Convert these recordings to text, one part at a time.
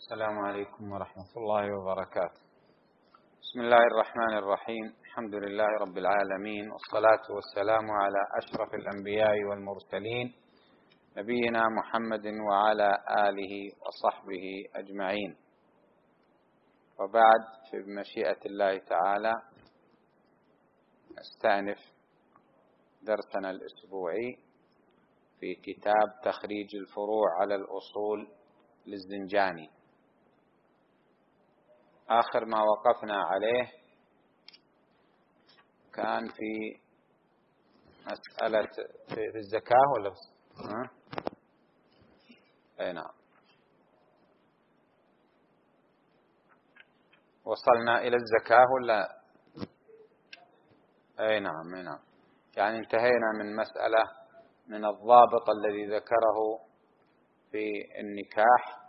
السلام عليكم ورحمة الله وبركاته. بسم الله الرحمن الرحيم. الحمد لله رب العالمين، والصلاة والسلام على أشرف الأنبياء والمرسلين نبينا محمد وعلى آله وصحبه أجمعين. وبعد، في مشيئة الله تعالى نستأنف درسنا الأسبوعي في كتاب تخريج الفروع على الأصول للزنجاني. آخر ما وقفنا عليه كان في مسألة في الزكاة ولا أي نعم، وصلنا إلى الزكاة ولا أي نعم يعني انتهينا من مسألة من الضابط الذي ذكره في النكاح،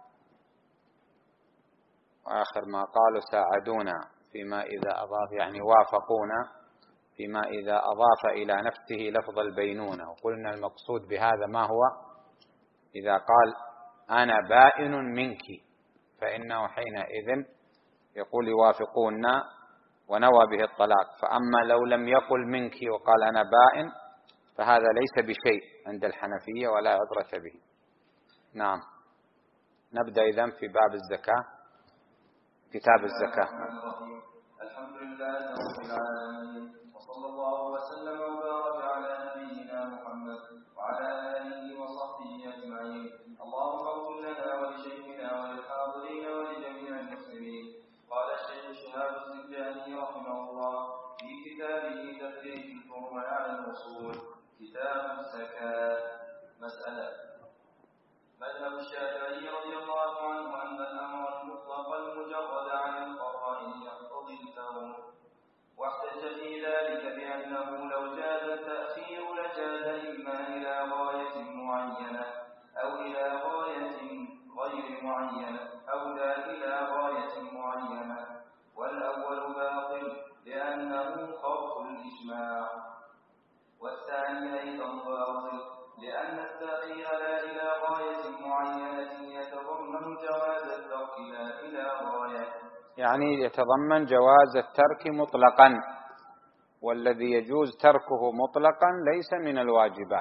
وآخر ما قالوا ساعدونا فيما إذا أضاف، يعني وافقونا فيما إذا أضاف إلى نفسه لفظ البينونة. وقلنا المقصود بهذا ما هو؟ إذا قال أنا بائن منك فإنه حينئذ يقول يوافقونا ونوى به الطلاق. فأما لو لم يقل منك وقال أنا بائن فهذا ليس بشيء عند الحنفية ولا عبرة به. نعم، نبدأ إذن في باب الزكاة، كتاب الزكاة. الحمد لله رب العالمين، وصلى الله وسلم وبارك على نبينا محمد وعلى آله وصحبه أجمعين. اللهم اغفر لنا ولشيخنا وللحاضرين ولجميع المسلمين. قال الشيخ شهاب الزنجاني رحمه الله في كتابه تخريج الفروع على الأصول، كتاب الزكاة. مسألة. مذهب الشافعي رضي الله عنه أن الأمر المطلق المجرد عن القرائن يقتضي الفور، واحتج في ذلك بأنه لو جاز التأخير لجاز إما إلى غاية معينة أو إلى غاية غير معينة أو لا إلى غاية معينة، والأول باطل لأنه خرق الإجماع، والثاني أيضا باطل لأن التأخير لا إلى غاية معينة يتضمن جواز الترك لا إلى غاية، يعني يتضمن جواز الترك مطلقا، والذي يجوز تركه مطلقا ليس من الواجبات.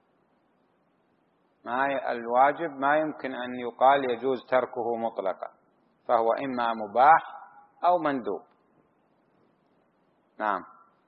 الواجب ما يمكن أن يقال يجوز تركه مطلقا، فهو إما مباح أو مندوب. نعم.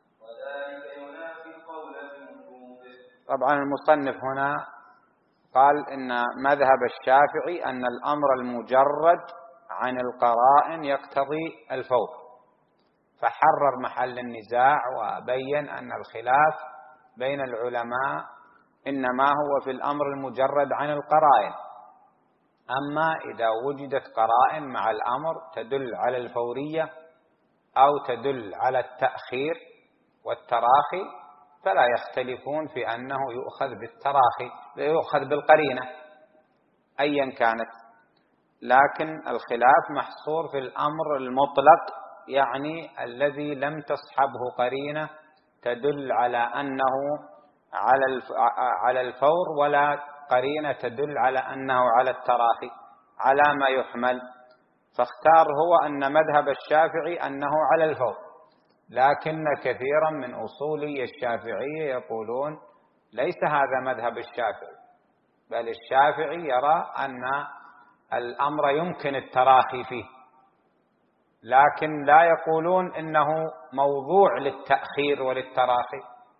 طبعا المصنف هنا قال إن مذهب الشافعي أن الأمر المجرد عن القرائن يقتضي الفور، فحرر محل النزاع وبين أن الخلاف بين العلماء إنما هو في الأمر المجرد عن القرائن. أما إذا وجدت قرائن مع الأمر تدل على الفورية أو تدل على التأخير والتراخي فلا يختلفون في أنه يؤخذ بالتراخي، يؤخذ بالقرينة أيا كانت. لكن الخلاف محصور في الأمر المطلق، يعني الذي لم تصحبه قرينة تدل على أنه على الفور ولا قرينة تدل على أنه على التراخي، على ما يحمل. فاختار هو أن مذهب الشافعي أنه على الفور، لكن كثيرا من أصولي الشافعية يقولون ليس هذا مذهب الشافعي، بل الشافعي يرى أن الأمر يمكن التراخي فيه، لكن لا يقولون إنه موضوع للتأخير وللتراخي،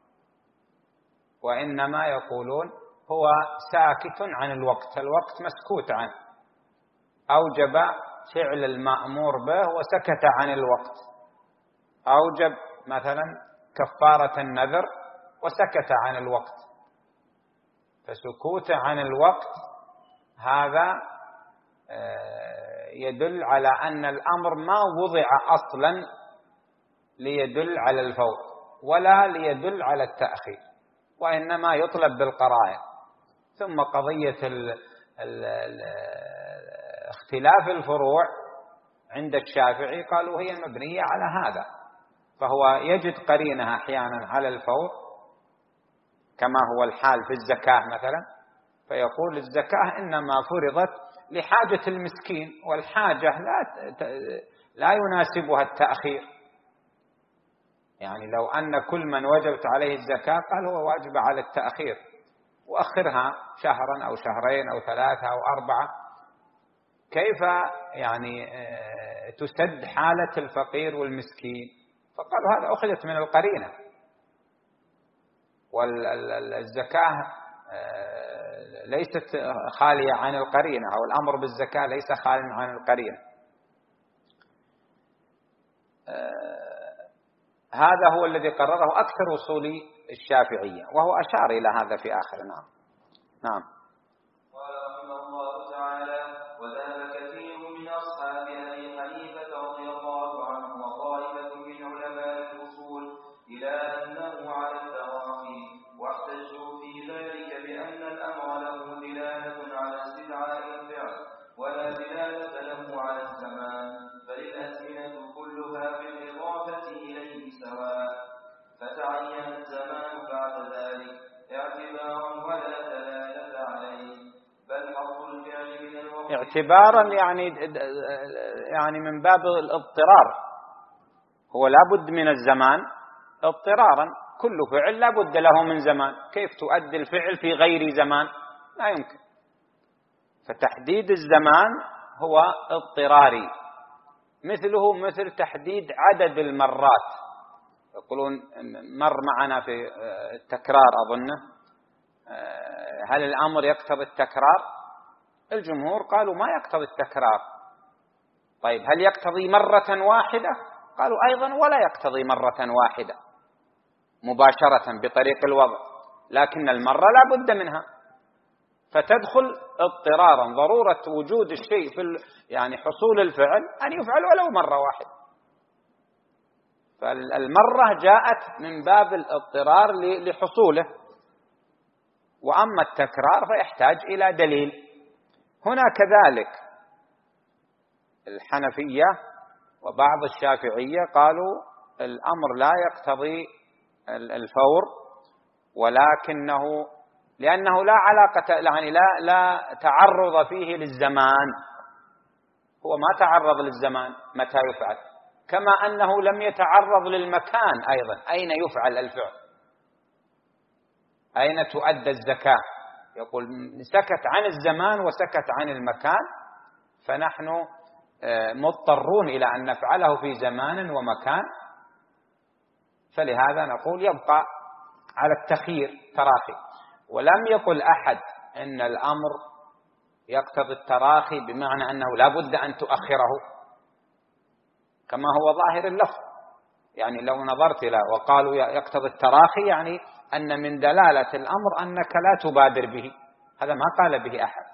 وإنما يقولون هو ساكت عن الوقت مسكوت عنه، أوجب فعل المأمور به وسكت عن الوقت، أوجب مثلا كفارة النذر وسكت عن الوقت. فسكوت عن الوقت هذا يدل على أن الأمر ما وضع أصلا ليدل على الفور ولا ليدل على التأخير، وإنما يطلب بالقرائن. ثم قضية اختلاف الفروع عند الشافعي قالوا هي مبنية على هذا، فهو يجد قرينها أحيانا على الفور كما هو الحال في الزكاة مثلا، فيقول الزكاة إنما فرضت لحاجة المسكين، والحاجة لا يناسبها التأخير. يعني لو أن كل من وجبت عليه الزكاة قال هو واجب على التأخير وأخرها شهرا أو شهرين أو 3 أو 4، كيف يعني تسد حالة الفقير والمسكين؟ فقالوا هذا أخذت من القرينة، والزكاة ليست خالية عن القرينة، أو الأمر بالزكاة ليس خاليا عن القرينة. هذا هو الذي قرره أكثر أصولي الشافعية، وهو أشار إلى هذا في آخر. نعم. قال رحمه الله تعالى: وذهب كثير من أصحاب أبي حنيفة رضي الله عنه وطائفة من علماء الأصول إلى أنه على التراخي، واحتجوا في ذلك بأن الأمر له دلالة على استدعاء الفعل ولا دلالة له على الزمان، فالأزمنة كلها بالإضافة إليه سواء، فتعين الزمان بعد ذلك اعتبارا ولا دلالة عليه، بل حظ الفعل من الوقت اعتبارا يعني من باب الاضطرار، هو لا بد من الزمان اضطرارا، كل فعل لا بد له من زمان، كيف تؤدي الفعل في غير زمان؟ لا يمكن. فتحديد الزمان هو اضطراري، مثله مثل تحديد عدد المرات. يقولون مر معنا في التكرار أظنه، هل الأمر يقتضي التكرار؟ الجمهور قالوا ما يقتضي التكرار. طيب هل يقتضي مرة واحدة؟ قالوا أيضا ولا يقتضي مرة واحدة مباشرة بطريق الوضع، لكن المرة لا بد منها، فتدخل اضطرارا، ضرورة وجود الشيء يعني حصول الفعل أن يفعل ولو مرة واحدة. فالمرة جاءت من باب الاضطرار لحصوله، وأما التكرار فيحتاج إلى دليل. هنا كذلك الحنفية وبعض الشافعية قالوا الأمر لا يقتضي الفور، ولكنه لأنه لا علاقة، يعني لا تعرض فيه للزمان، هو ما تعرض للزمان متى يفعل، كما أنه لم يتعرض للمكان أيضا، أين يفعل الفعل، أين تؤدى الزكاة. يقول سكت عن الزمان وسكت عن المكان، فنحن مضطرون إلى أن نفعله في زمان ومكان، فلهذا نقول يبقى على التخيير تراخي. ولم يقل أحد إن الأمر يقتضي التراخي بمعنى أنه لا بد أن تؤخره كما هو ظاهر اللفظ. يعني لو نظرت إلى وقالوا يقتضي التراخي، يعني أن من دلالة الأمر أنك لا تبادر به، هذا ما قال به أحد،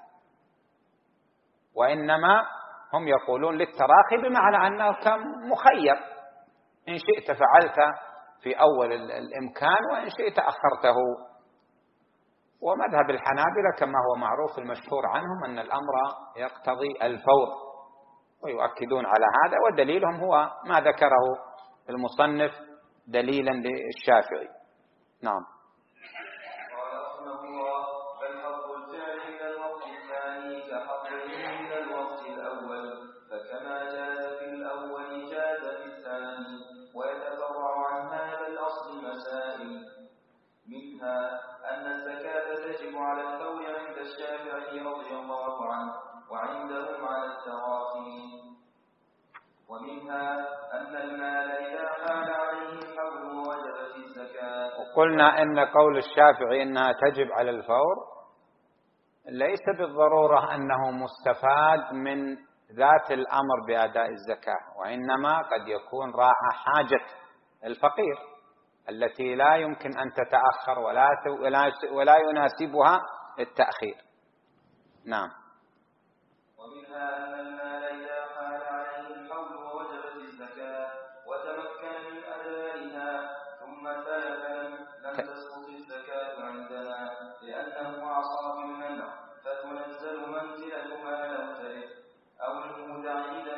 وإنما هم يقولون للتراخي بمعنى أنك مخير، إن شئت فعلت في أول الإمكان وإن شئت أخرته. ومذهب الحنابلة كما هو معروف المشهور عنهم أن الأمر يقتضي الفور، ويؤكدون على هذا، ودليلهم هو ما ذكره المصنف دليلا للشافعي. نعم. قال رحمه الله: بل حظ الفعل من الوقت الثاني كحظه من الوقت الأول، فكما جاز في الأول جاز في الثاني، ويتفرع عن هذا الأصل مسائل، منها أن الزكاة تجب على الفور عند الشافعي رضي الله عنه، وعندهم على التراخي، ومنها أن المال إذا حال عليه الحول وجبت الزكاة. وقلنا إن قول الشافعي إنها تجب على الفور ليس بالضرورة أنه مستفاد من ذات الأمر بأداء الزكاة، وإنما قد يكون راعى حاجة الفقير التي لا يمكن أن تتأخر ولا يناسبها التأخير. نعم. ومنها أن المال إذا حال عليه الحول ووجبت الزكاة وتمكن من أدائها ثم تلف لم تسقط الزكاة عندنا، لأنه عصى بالمنع، فتنزل منزلة ما لم تلف، أو المودع إذا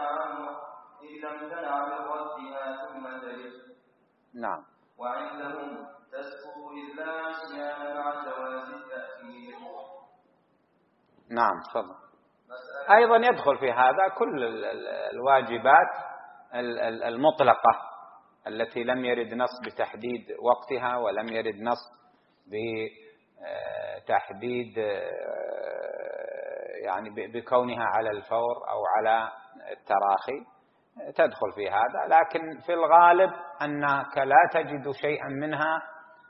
امتنع من ردها ثم تلف. نعم. وعندهم تسقط إذ لا عصيان مع جواز التأخير. نعم. صدق. أيضا يدخل في هذا كل الواجبات المطلقة التي لم يرد نص بتحديد وقتها، ولم يرد نص بتحديد يعني بكونها على الفور أو على التراخي، تدخل في هذا. لكن في الغالب أنك لا تجد شيئا منها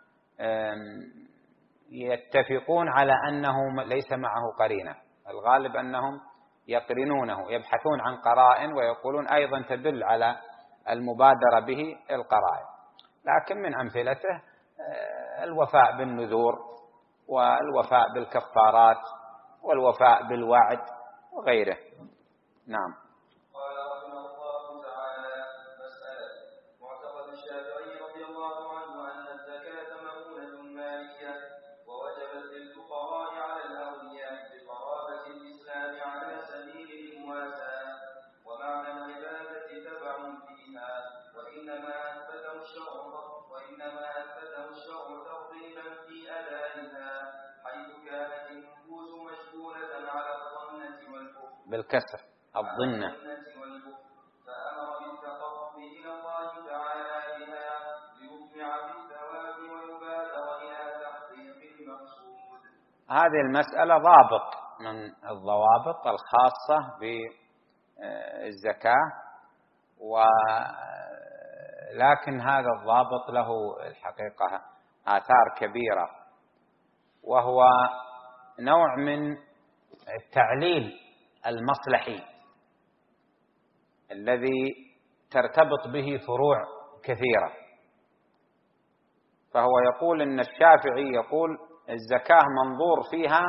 يتفقون على أنه ليس معه قرينة. الغالب أنهم يقرنونه، يبحثون عن قرائن ويقولون أيضا تدل على المبادرة به القرائن. لكن من أمثلته الوفاء بالنذور، والوفاء بالكفارات، والوفاء بالوعد وغيره. نعم. قال رحمه الله تعالى: مسألة. معتقد الشافعي رضي الله عنه أن الزكاة مأمونة مالية، ووجبت للفقراء على الأغنياء بقرابة الإسلام على سبيل المواساة، ومعنى العبادة تبع فيها، وإنما أثبته الشرع ترغيبا في أدائها، حيث كانت النفوس مشغولة على الظنة والكفر بالكسر الظنة، فأمر بالتقرب إلى الله تعالى بها ليطمع بالثواب ويبادر إلى تحقيق المقصود. هذه المسألة ضابط من الضوابط الخاصة بالزكاة، ولكن هذا الضابط له الحقيقة آثار كبيرة، وهو نوع من التعليل المصلحي الذي ترتبط به فروع كثيرة. فهو يقول إن الشافعي يقول الزكاة منظور فيها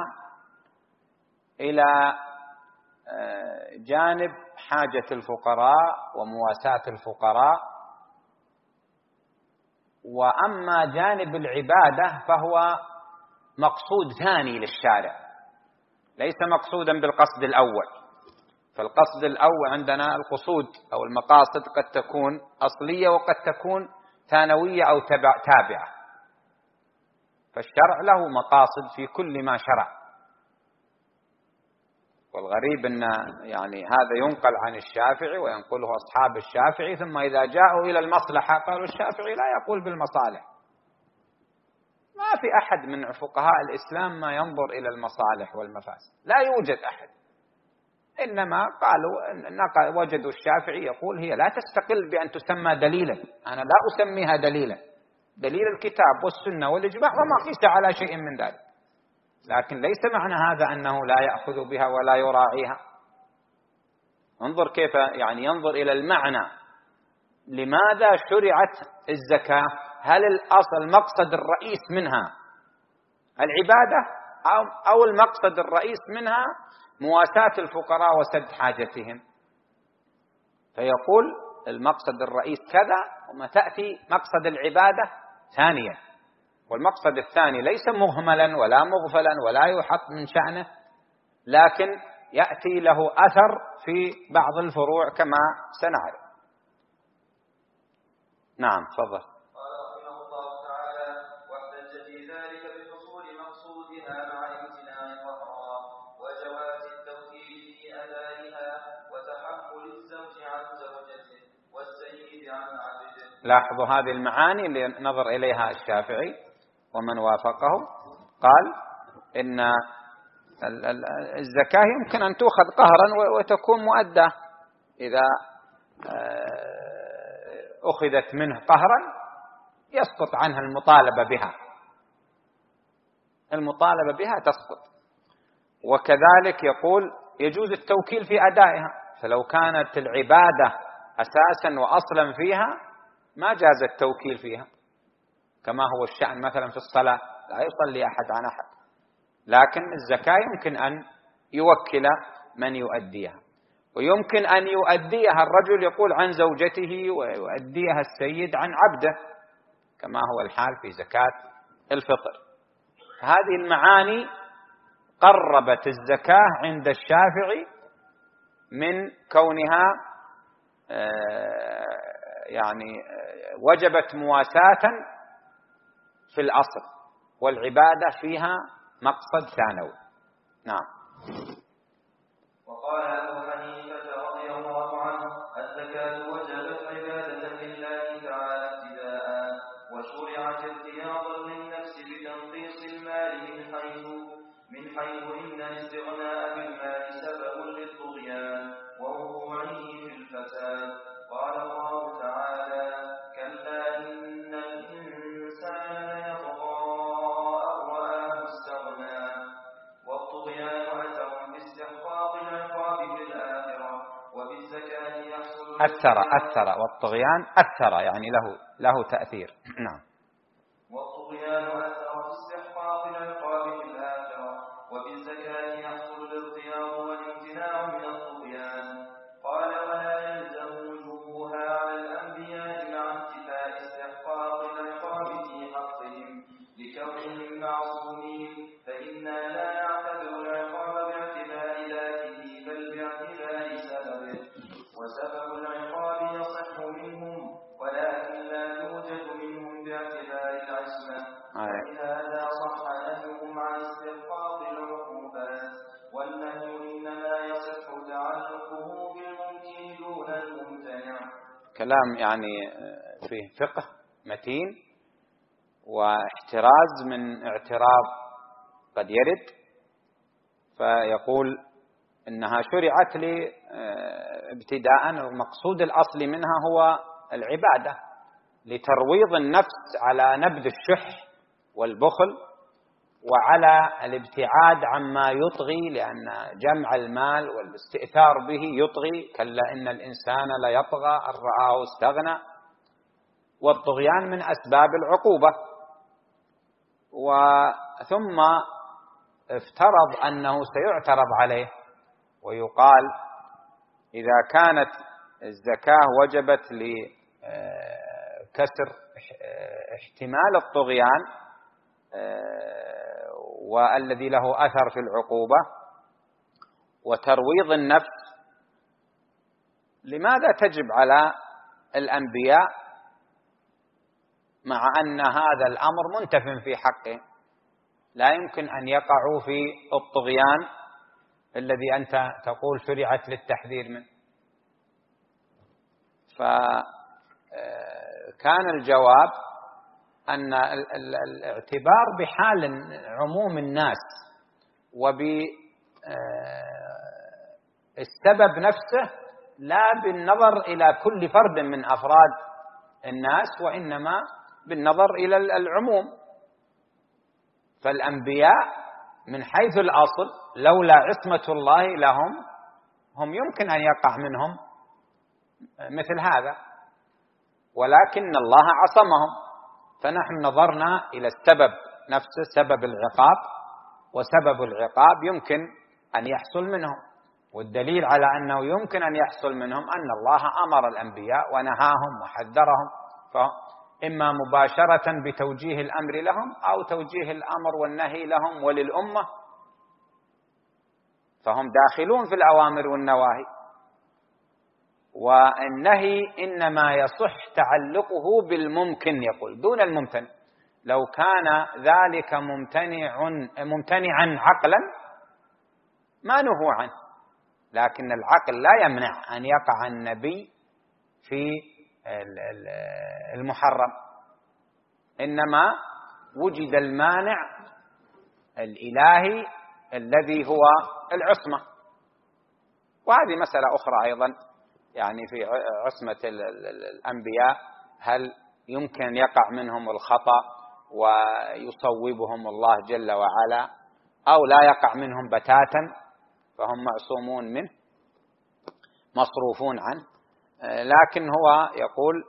إلى جانب حاجة الفقراء ومواساة الفقراء، وأما جانب العبادة فهو مقصود ثاني للشارع، ليس مقصودا بالقصد الأول. فالقصد الأول عندنا القصود أو المقاصد قد تكون أصلية وقد تكون ثانوية أو تابعة، فالشرع له مقاصد في كل ما شرع. والغريب أن يعني هذا ينقل عن الشافعي وينقله أصحاب الشافعي، ثم إذا جاءوا إلى المصلحة قالوا الشافعي لا يقول بالمصالح. ما في أحد من فقهاء الإسلام ما ينظر إلى المصالح والمفاسد، لا يوجد أحد. إنما قالوا وجدوا الشافعي يقول هي لا تستقل بأن تسمى دليلا، أنا لا أسميها دليلا، دليل الكتاب والسنة والإجماع وما قيس على شيء من ذلك. لكن ليس معنى هذا أنه لا يأخذ بها ولا يراعيها. انظر كيف يعني ينظر إلى المعنى، لماذا شرعت الزكاة؟ هل الأصل المقصد الرئيس منها العبادة أو المقصد الرئيس منها مواساة الفقراء وسد حاجتهم؟ فيقول المقصد الرئيس كذا، وما تأتي مقصد العبادة ثانيا، والمقصد الثاني ليس مهملا ولا مغفلا ولا يحط من شأنه، لكن يأتي له أثر في بعض الفروع كما سنعرف. نعم تفضل. قال رحمه الله تعالى: واحتج في ذلك بحصول مقصودها مع امتناع الضرر وجواز التوكيل في أدائها وتحمل الزوج عن زوجته والسيد عن عبده. لاحظوا هذه المعاني اللي نظر إليها الشافعي ومن وافقه. قال إن الزكاة يمكن أن تؤخذ قهرا وتكون مؤدة، إذا أخذت منه قهرا يسقط عنها المطالبة بها، المطالبة بها تسقط. وكذلك يقول يجوز التوكيل في أدائها، فلو كانت العبادة أساسا وأصلا فيها ما جاز التوكيل فيها، كما هو الشأن مثلا في الصلاة، لا يصلي أحد عن أحد، لكن الزكاة يمكن أن يوكل من يؤديها، ويمكن أن يؤديها الرجل يقول عن زوجته ويؤديها السيد عن عبده، كما هو الحال في زكاة الفطر. هذه المعاني قربت الزكاة عند الشافعي من كونها يعني وجبت مواساة في الأصل، والعبادة فيها مقصد ثانوي. نعم. وقال أثر والطغيان أثر يعني له تأثير. نعم. والطغيان أثر في استحقاق العقاب في الآخرة، وفي الزكاة يحصل الاغتياظ والامتناع من الطغيان. قال ولا يلزم وجوبها على الأنبياء مع انتفاء استحقاق العقاب في حقهم لكونهم معصومين، فإنا لا نعتبر العقاب باعتبار ذاته بل باعتبار سببه، وسبب العقاب يصح منهم ولكن لا يوجد منهم باعتبار العصمة، ولهذا صح نهيهم عن استحقاق العقوبات، والنهي إنما يصح تعلقه بالممكن دون الممتنع. كلام يعني فيه فقه متين واحتراز من اعتراض قد يرد، فيقول إنها شرعت لي ابتداء، المقصود الأصلي منها هو العبادة لترويض النفس على نبذ الشح والبخل وعلى الابتعاد عما يطغي، لأن جمع المال والاستئثار به يطغي، كلا إن الإنسان ليطغى أن رآه استغنى، والطغيان من أسباب العقوبة. ثم افترض أنه سيعترض عليه ويقال إذا كانت الزكاة وجبت لكسر احتمال الطغيان والذي له أثر في العقوبة وترويض النفس، لماذا تجب على الأنبياء مع أن هذا الأمر منتف في حقه؟ لا يمكن أن يقعوا في الطغيان الذي أنت تقول شرعت للتحذير منه. فكان الجواب أن الاعتبار بحال عموم الناس وبالسبب نفسه لا بالنظر إلى كل فرد من أفراد الناس، وإنما بالنظر إلى العموم. فالأنبياء من حيث الأصل لولا عصمة الله لهم هم يمكن أن يقع منهم مثل هذا، ولكن الله عصمهم، فنحن نظرنا إلى السبب نفسه، سبب العقاب، وسبب العقاب يمكن أن يحصل منهم، والدليل على أنه يمكن أن يحصل منهم أن الله أمر الأنبياء ونهاهم وحذرهم، فإما مباشرة بتوجيه الأمر لهم أو توجيه الأمر والنهي لهم وللأمة، فهم داخلون في الأوامر والنواهي. والنهي إنما يصح تعلقه بالممكن، يقول دون الممتنع. لو كان ذلك ممتنعا عقلا ما نهوا عنه، لكن العقل لا يمنع أن يقع النبي في المحرم، إنما وجد المانع الإلهي الذي هو العصمة. وهذه مسألة أخرى أيضا، يعني في عصمة الأنبياء، هل يمكن يقع منهم الخطأ ويصوبهم الله جل وعلا أو لا يقع منهم بتاتا فهم معصومون منه مصروفون عنه. لكن هو يقول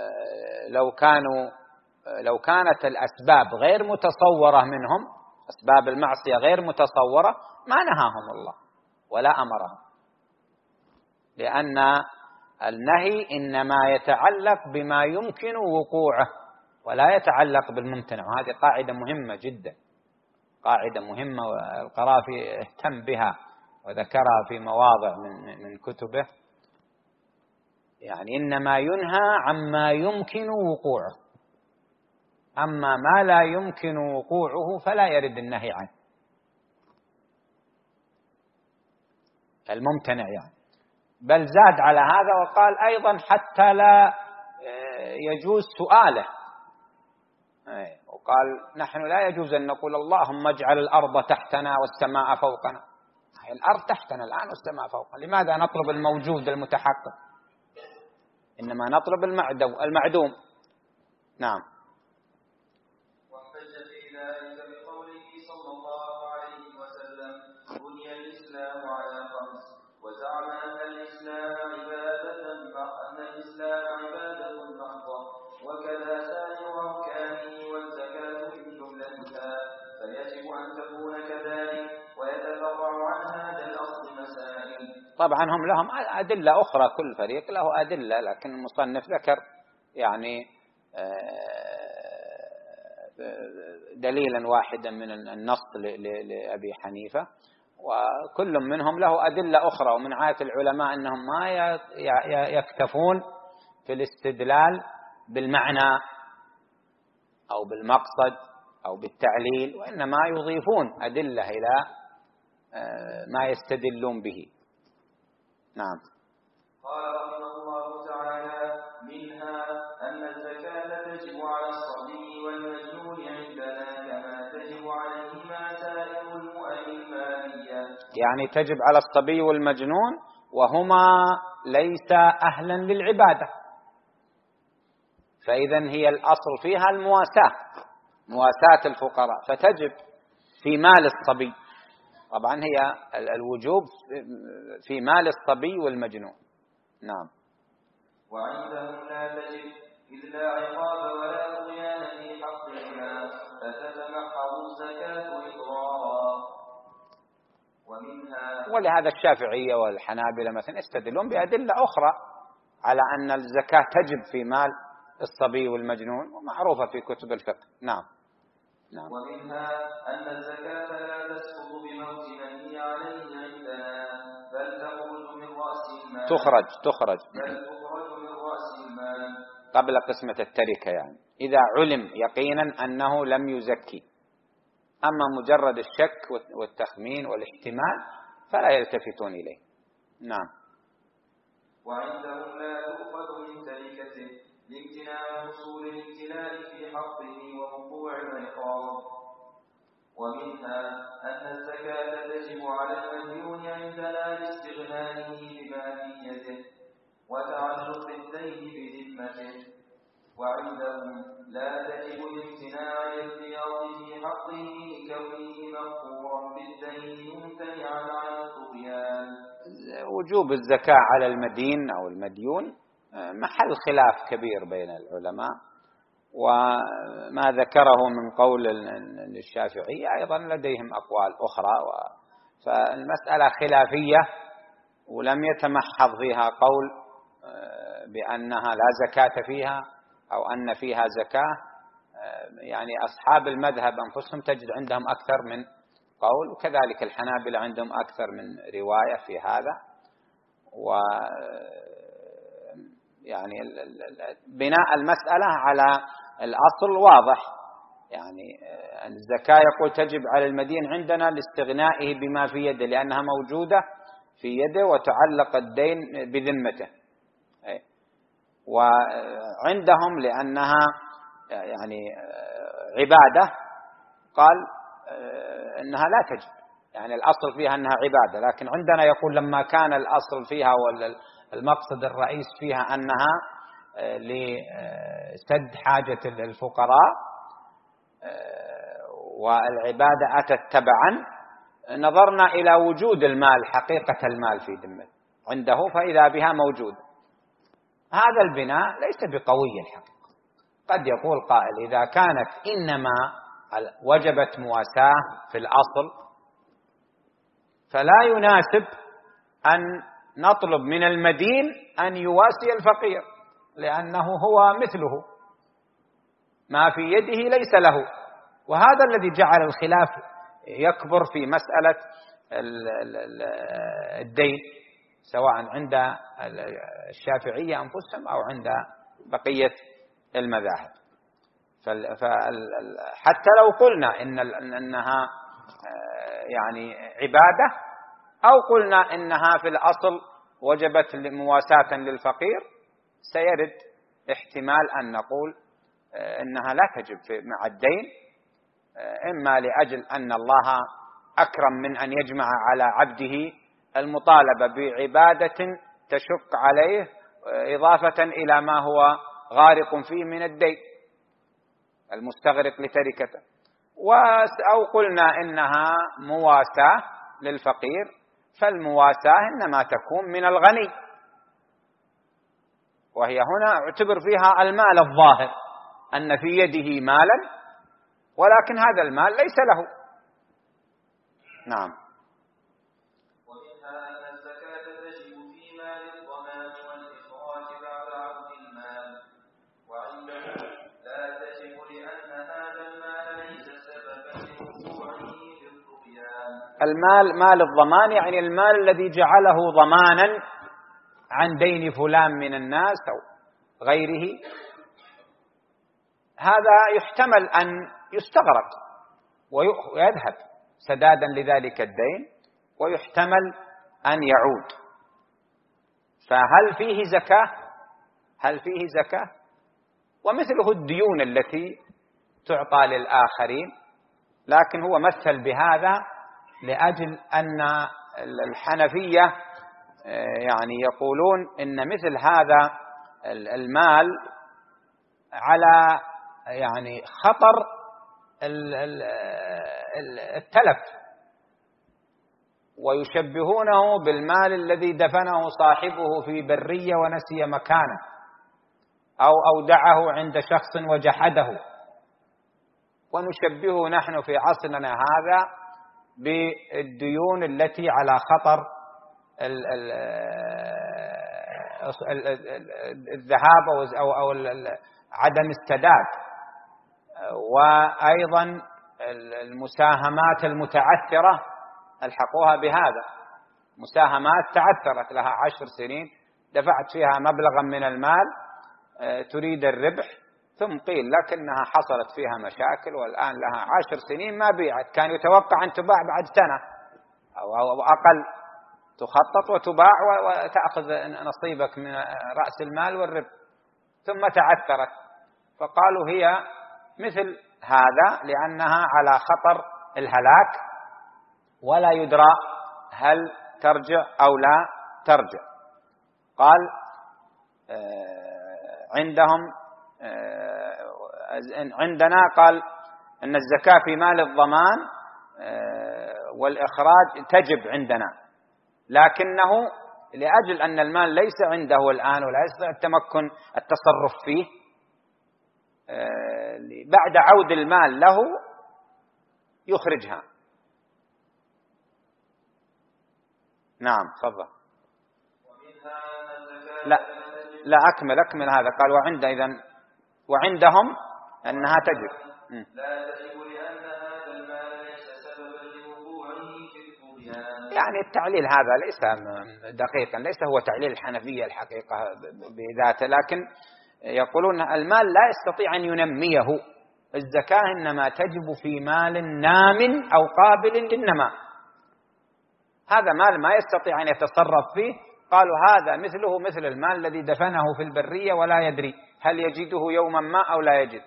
لو كانت الأسباب غير متصورة منهم، أسباب المعصية غير متصورة، ما نهاهم الله ولا أمرهم، لأن النهي إنما يتعلق بما يمكن وقوعه ولا يتعلق بالممتنع. وهذه قاعدة مهمة جدا، قاعدة مهمة، والقرافي اهتم بها وذكرها في مواضع من كتبه. يعني إنما ينهى عما يمكن وقوعه، أما ما لا يمكن وقوعه فلا يرد النهي عنه، الممتنع يعني. بل زاد على هذا وقال أيضا حتى لا يجوز سؤاله، وقال نحن لا يجوز أن نقول اللهم اجعل الأرض تحتنا والسماء فوقنا. الأرض تحتنا الآن والسماء فوقنا، لماذا نطلب الموجود المتحقق؟ إنما نطلب المعدوم. نعم. واحتج في ذلك بقوله صلى الله عليه وسلم بني الإسلام على خمس، وزعم أن الإسلام طبعا هم لهم أدلة أخرى، كل فريق له أدلة، لكن المصنف ذكر يعني دليلا واحدا من النص لأبي حنيفة، وكل منهم له أدلة أخرى. ومن عادة العلماء أنهم ما يكتفون في الاستدلال بالمعنى أو بالمقصد أو بالتعليل، وإنما يضيفون أدلة إلى ما يستدلون به. نعم. قال رحمه الله تعالى: منها أن الزكاة تجب على الصبي والمجنون عندنا كما تجب عليهما سائر المالية. يعني تجب على الصبي والمجنون وهما ليس أهلا للعبادة، فإذا هي الأصل فيها المواساة، مواساة الفقراء، فتجب في مال الصبي. طبعا هي الوجوب في مال الصبي والمجنون. نعم. وعندهم لا تجب إذ لا عقاب ولا طغيان في حقهما فتتمحض الزكاة إضرارا. ومنها ولهذا الشافعية والحنابلة مثلا يستدلون بأدلة أخرى على أن الزكاة تجب في مال الصبي والمجنون، ومعروفة في كتب الفقه. نعم. نعم. ومنها أن الزكاة لا تسقط بموت من هي عليه عندنا بل تخرج من رأس المال. تخرج من رأس المال قبل قسمة التركة، يعني إذا علم يقينا أنه لم يزكي. أما مجرد الشك والتخمين والاحتمال فلا يلتفتون إليه. نعم. وعندهم لا تؤخذ من تركته لامتناع حصول الامتناع في حقه ووقوع العقاب. ومنها أن الزكاة تجب على المديون عندنا لاستغنائه بما في يده وتعلق الدين بذمته. وعندهم لا تجب الامتناع للقياض في حقه لكونه مغفورا بالدين ممتنعا عن الطغيان. وجوب الزكاة على المدين أو المديون محل خلاف كبير بين العلماء، وما ذكره من قول الشافعية أيضا لديهم أقوال أخرى، فالمسألة خلافية ولم يتمحض فيها قول بأنها لا زكاة فيها أو أن فيها زكاة. يعني أصحاب المذهب أنفسهم تجد عندهم أكثر من قول، وكذلك الحنابلة عندهم أكثر من رواية في هذا. و يعني بناء المسألة على الأصل واضح، يعني الزكاة يقول تجب على المدين عندنا لاستغنائه بما في يده لأنها موجودة في يده وتعلق الدين بذمته، وعندهم لأنها يعني عبادة قال إنها لا تجب، يعني الأصل فيها أنها عبادة، لكن عندنا يقول لما كان الأصل فيها والمقصد الرئيس فيها أنها لسد حاجة الفقراء والعبادة أتت تبعا، نظرنا إلى وجود المال، حقيقة المال في ذمه عنده، فإذا بها موجود. هذا البناء ليس بقوي الحقيقة. قد يقول قائل إذا كانت إنما وجبت مواساة في الأصل فلا يناسب أن نطلب من المدين أن يواسي الفقير، لأنه هو مثله، ما في يده ليس له. وهذا الذي جعل الخلاف يكبر في مسألة الدين، سواء عند الشافعية أنفسهم أو عند بقية المذاهب. حتى لو قلنا إنها يعني عبادة، أو قلنا إنها في الأصل وجبت مواساة للفقير، سيرد احتمال أن نقول إنها لا تجب مع الدين، إما لأجل أن الله أكرم من أن يجمع على عبده المطالبة بعبادة تشق عليه إضافة إلى ما هو غارق فيه من الدين المستغرق لتركته، أو قلنا إنها مواساة للفقير، فالمواساة إنما تكون من الغني، وهي هنا اعتبر فيها المال الظاهر أن في يده مالا ولكن هذا المال ليس له. نعم. ومنها أن الزكاة المال مال الضمان يعني المال الذي جعله ضمانا عن دين فلان من الناس أو غيره، هذا يحتمل أن يستغرق ويذهب سدادا لذلك الدين، ويحتمل أن يعود. فهل فيه زكاة؟ هل فيه زكاة؟ ومثله الديون التي تعطى للآخرين، لكن هو مثل بهذا لأجل أن الحنفية يعني يقولون إن مثل هذا المال على يعني خطر التلف، ويشبهونه بالمال الذي دفنه صاحبه في برية ونسي مكانه، أو أودعه عند شخص وجحده. ونشبهه نحن في عصرنا هذا بالديون التي على خطر الذهاب أو عدم السداد، وأيضا المساهمات المتعثرة ألحقوها بهذا. مساهمات تعثرت لها 10 سنين، دفعت فيها مبلغا من المال، تريد الربح، ثم قيل لك إنها حصلت فيها مشاكل والآن لها 10 سنين ما بيعت، كان يتوقع أن تباع بعد سنة أو أقل، تخطط وتباع وتأخذ نصيبك من رأس المال والربح، ثم تعثرت. فقالوا هي مثل هذا لأنها على خطر الهلاك، ولا يدرى هل ترجع أو لا ترجع. قال عندنا قال أن الزكاة في مال الضمان والإخراج تجب عندنا، لكنه لأجل أن المال ليس عنده الآن ولا يستطيع التمكن التصرف فيه، بعد عود المال له يخرجها. نعم تفضل. لا أكمل هذا. قال وعندهم أنها تجب. لا تجب لأن هذا المال ليس سببا لوقوعه في الطغيان. يعني التعليل هذا ليس دقيقا، ليس هو تعليل الحنفية الحقيقة بذاته، لكن يقولون المال لا يستطيع أن ينميه. الزكاة إنما تجب في مال نام أو قابل للنماء. هذا مال ما يستطيع أن يتصرف فيه، قالوا هذا مثله مثل المال الذي دفنه في البرية ولا يدري هل يجده يوما ما أو لا يجد،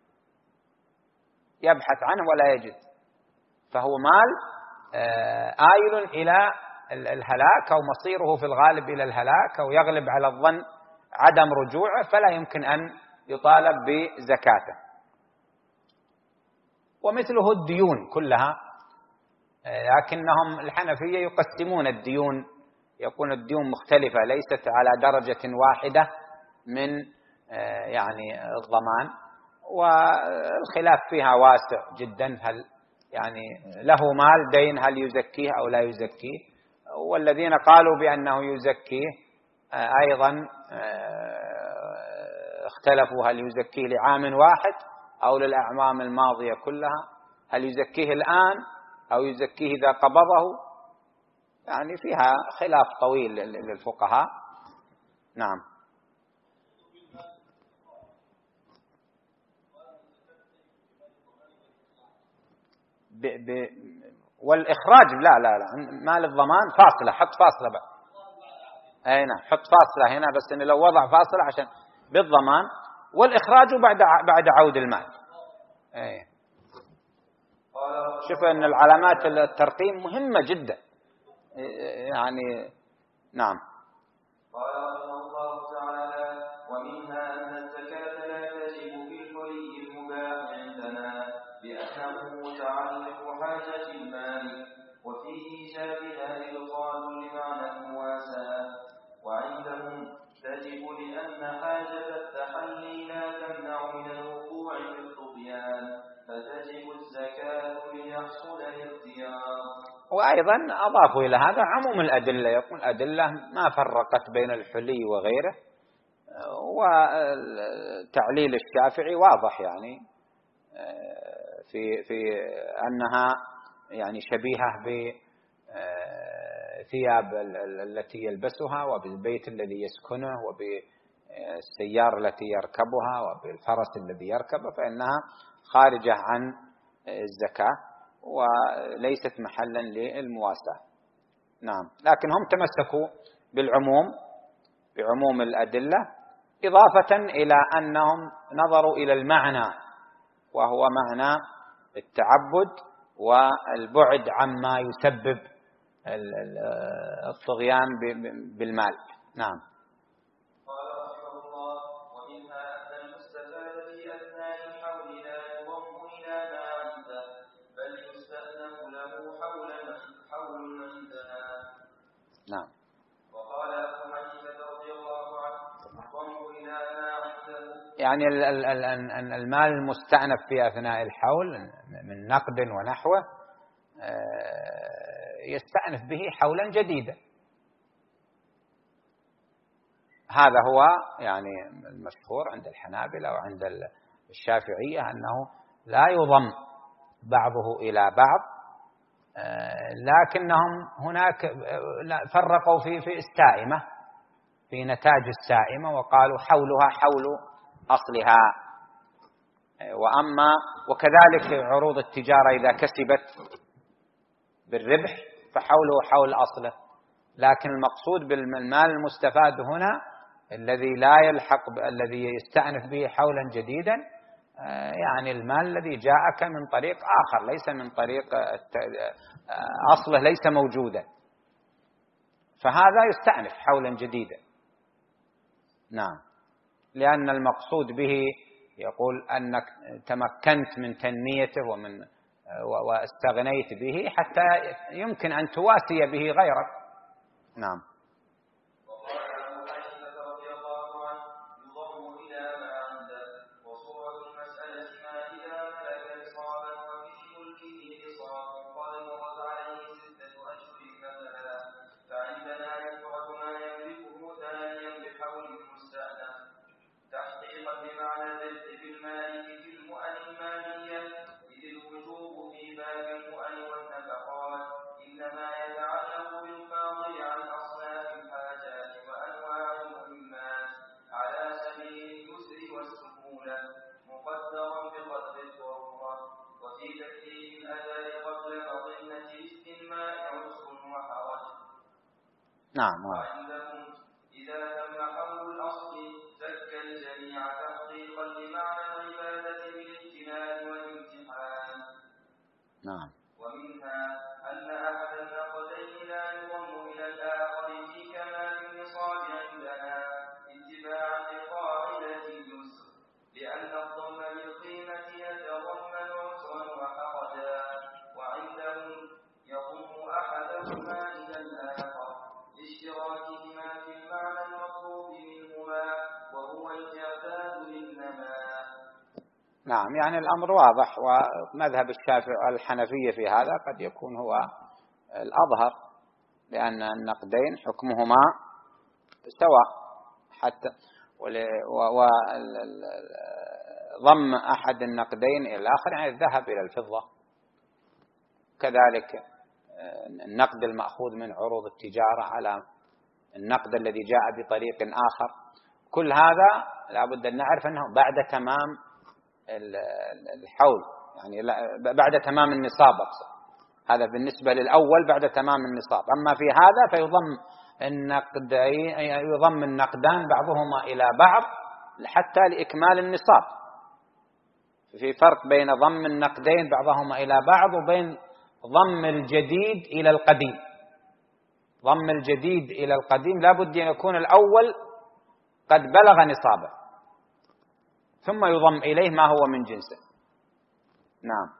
يبحث عنه ولا يجد، فهو مال آيل إلى الهلاك، أو مصيره في الغالب إلى الهلاك، أو يغلب على الظن عدم رجوعه، فلا يمكن أن يطالب بزكاته. ومثله الديون كلها، لكنهم الحنفية يقسمون الديون، يكون الديون مختلفة ليست على درجة واحدة من يعني الضمان، والخلاف فيها واسع جدا، هل يعني له مال دين هل يزكيه أو لا يزكيه. والذين قالوا بأنه يزكيه أيضا اختلفوا هل يزكيه لعام واحد أو للأعوام الماضية كلها، هل يزكيه الآن أو يزكيه إذا قبضه، يعني فيها خلاف طويل للفقهاء. نعم. والإخراج لا مال الضمان فاصلة، حط فاصلة بقى. أي نعم، حط فاصلة هنا، بس إن لو وضع فاصلة عشان بالضمان، والإخراج بعد عود المال. أي. شوف أن العلامات الترقيم مهمة جدا يعني. نعم. قال رحمه الله تعالى: ومنها أن الزكاة لا تجب في الحلي المباح عندنا لأنه متعلق حاجة المال، وفيه إيجابها إبطال لمعنى المواساة، وعندهم تجب لأن حاجة التحلي لا تمنع من الوقوع في الطغيان، فتجب الزكاة ليحصل الاختيار. وأيضا أضافوا إلى هذا عموم الأدلة، يقول الأدلة ما فرقت بين الحلي وغيره، وتعليل الشافعي واضح يعني في أنها يعني شبيهة بثياب التي يلبسها وبالبيت الذي يسكنه وبالسيارة التي يركبها وبالفرس الذي يركبه، فإنها خارجة عن الزكاة وليست محلا للمواساة. نعم، لكن هم تمسكوا بعموم الأدلة، إضافة إلى أنهم نظروا إلى المعنى، وهو معنى التعبد والبعد عما يسبب الطغيان بالمال. نعم. قال رحمه الله: ومنها أن المستفاد في أثناء الحول لا يضم إلى ما عنده، بل يستأنف له حول عندنا. نعم. وقال أبو حنيفة رضي الله عنه: يضم إلى ما عنده، يعني المال المستأنف في أثناء الحول من نقد ونحوه يستأنف به حولا جديدا. هذا هو يعني المشهور عند الحنابلة وعند الشافعية، أنه لا يضم بعضه إلى بعض، لكنهم هناك فرقوا في السائمة، في نتاج السائمة، وقالوا حولها حول أصلها. وكذلك عروض التجارة إذا كسبت بالربح فحوله حول أصله. لكن المقصود بالمال المستفاد هنا الذي لا يلحق، الذي يستأنف به حولا جديدا، يعني المال الذي جاءك من طريق آخر، ليس من طريق أصله ليس موجودا، فهذا يستأنف حولا جديدا. نعم، لأن المقصود به يقول أنك تمكنت من تنميته واستغنيت به حتى يمكن أن تواسي به غيرك. نعم. وقال أبو حنيفة رضي الله عنه: يضم إلى ما عنده. وصورة المسألة ما إذا ملك نصابا وفي ملكه نصاب قد مرت عليه 6 أشهر مثلا، فعندنا يفرد ما يملكه ثانيا بحول المستأنف، تحقيقا بمعنى الرزق بالمالك في المؤن المالية، إذ الوجوب في باب المؤن والنفقات إنما يتعلق بالفاضل عن أصناف الحاجات وأنواع المهمات على سبيل اليسر والسهولة، مقدرا بقدر الضرورة، وفي تكليف الأداء قبل مظنة الاستنماء عسر وحرج. نعم. وعندهم إذا تم حول الأصل زكى الجميع تحقيقا لمعنى العبادة بالاجتهاد والامتحان. نعم. ومنها أن أحد النقدين لا يضم إلى الآخر في كمال النصاب عندنا اتباعا لقاعدة اليسر، لأن الضم بالقيمة يتضمن عسرا وحرجا، وعندهم يضم أحدهما إلى الآخر لاشتراكهما في المعنى المطلوب منهما وهو الإعداد للنماء. نعم، يعني الأمر واضح، ومذهب الشافعي والحنفية في هذا قد يكون هو الأظهر، لأن النقدين حكمهما سواء، حتى وضم أحد النقدين إلى الآخر يعني الذهب إلى الفضة، كذلك النقد المأخوذ من عروض التجارة على النقد الذي جاء بطريق آخر. كل هذا لابد أن نعرف أنه بعد تمام الحول، يعني بعد تمام النصاب. هذا بالنسبة للأول بعد تمام النصاب. أما في هذا يضم النقدان بعضهما إلى بعض حتى لإكمال النصاب. في فرق بين ضم النقدين بعضهما إلى بعض وبين ضم الجديد إلى القديم. ضم الجديد إلى القديم لا بد أن يكون الأول قد بلغ نصابه، ثم يضم إليه ما هو من جنسه. نعم.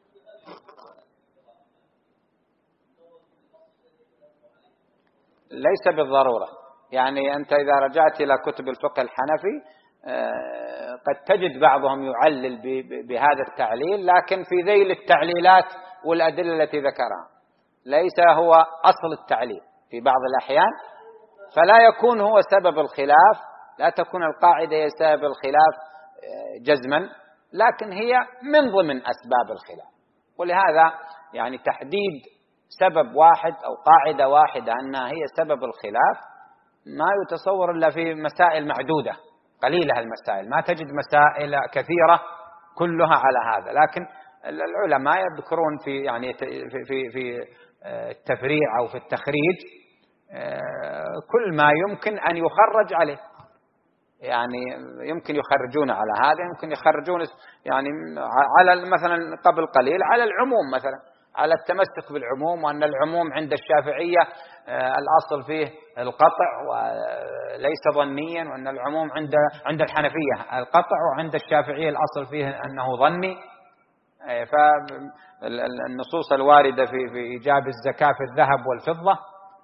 ليس بالضرورة، يعني أنت إذا رجعت إلى كتب الفقه الحنفي قد تجد بعضهم يعلل بهذا التعليل، لكن في ذيل التعليلات والأدلة التي ذكرها ليس هو أصل التعليل في بعض الأحيان، فلا يكون هو سبب الخلاف، لا تكون القاعدة هي سبب الخلاف جزما، لكن هي من ضمن أسباب الخلاف. ولهذا يعني تحديد سبب واحد أو قاعدة واحدة أنها هي سبب الخلاف ما يتصور إلا في مسائل معدودة قليلة. المسائل ما تجد مسائل كثيرة كلها على هذا، لكن العلماء يذكرون في يعني في التفريع أو في التخريج كل ما يمكن أن يخرج عليه. يعني يمكن يخرجون على هذا، يمكن يخرجون يعني على مثلا قبل قليل على العموم، مثلا على التمسك بالعموم، وأن العموم عند الشافعية الأصل فيه القطع وليس ظنيا، وأن العموم عند الحنفية القطع، وعند الشافعية الأصل فيه أنه ظني. فالنصوص الواردة في إيجاب الزكاة في الذهب والفضة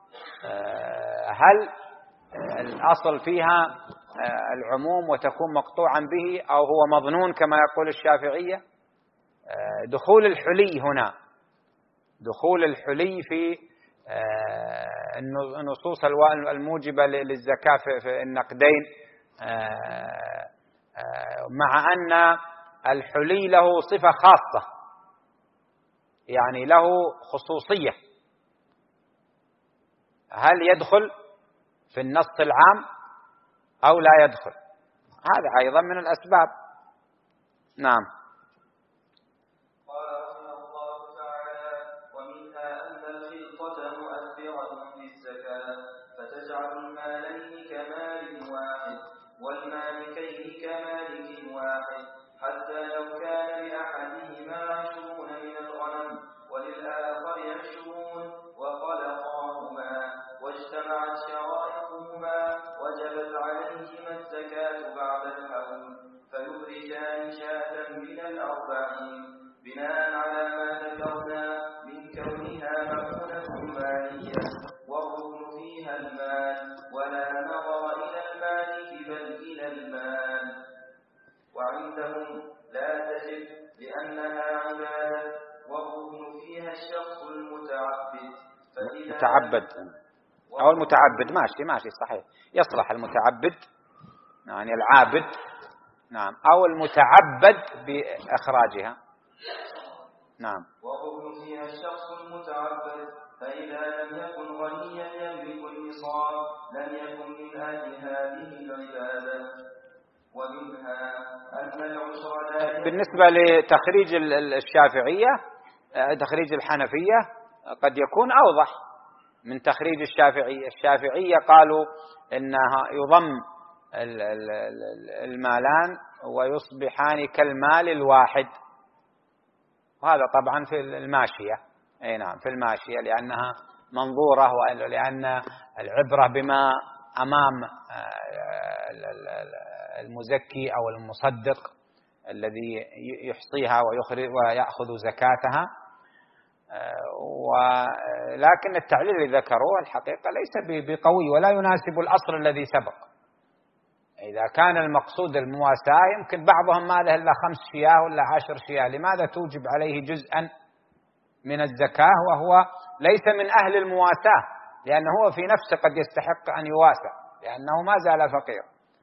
هل الأصل فيها العموم وتكون مقطوعا به، أو هو مظنون كما يقول الشافعية؟ دخول الحلي هنا، دخول الحلي في النصوص الموجبة للزكاة في النقدين، مع أن الحلي له صفة خاصة، يعني له خصوصية. هل يدخل في النص العام أو لا يدخل؟ هذا أيضا من الأسباب. نعم. قال رحمه الله تعالى: ومنها أن الخلطة مؤثرة في الزكاة، فتجعل المالين كمال واحد والمالكين كمالك واحد، حتى لو كان لأحدهما 20 من الغنم وللآخر 20 وخلقاهما واجتمعت شرائطهما وجبت عليهما الزكاة بعد الحول، فيخرجان شاة من 40 بناء على ما ذكرنا من كونها مؤونة مالية والركن فيها المال، ولا نظر إلى المالك بل إلى المال. وعندهم لا تجب لأنها عبادة، والركن فيها الشخص المتعبد. متعبد أو المتعبد ماشي صحيح، يصلح المتعبد يعني العابد، نعم، أو المتعبد بإخراجها، نعم. والركن فيها الشخص المتعبد، فإذا لم يكن غنيا يملك النصاب لم يكن من أهل هذه العبادة. ومنها أن العشر لا بالنسبة لتخريج الشافعية، تخريج الحنفية قد يكون أوضح من تخريج الشافعية. الشافعية قالوا إنها يضم المالان ويصبحان كالمال الواحد، وهذا طبعا في الماشية، أي نعم في الماشية، لأنها منظورة، ولأن العبرة بما أمام المزكي أو المصدق الذي يحصيها ويأخذ زكاتها. ولكن التعليل الذي ذكروه الحقيقة ليس بقوي ولا يناسب الأصل الذي سبق. إذا كان المقصود المواساة يمكن بعضهم ما له إلا 5 شياه ولا 10 شياه، لماذا توجب عليه جزءا من الزكاة وهو ليس من أهل المواساة؟ لأنه هو في نفسه قد يستحق أن يواسى لأنه ما زال فقير.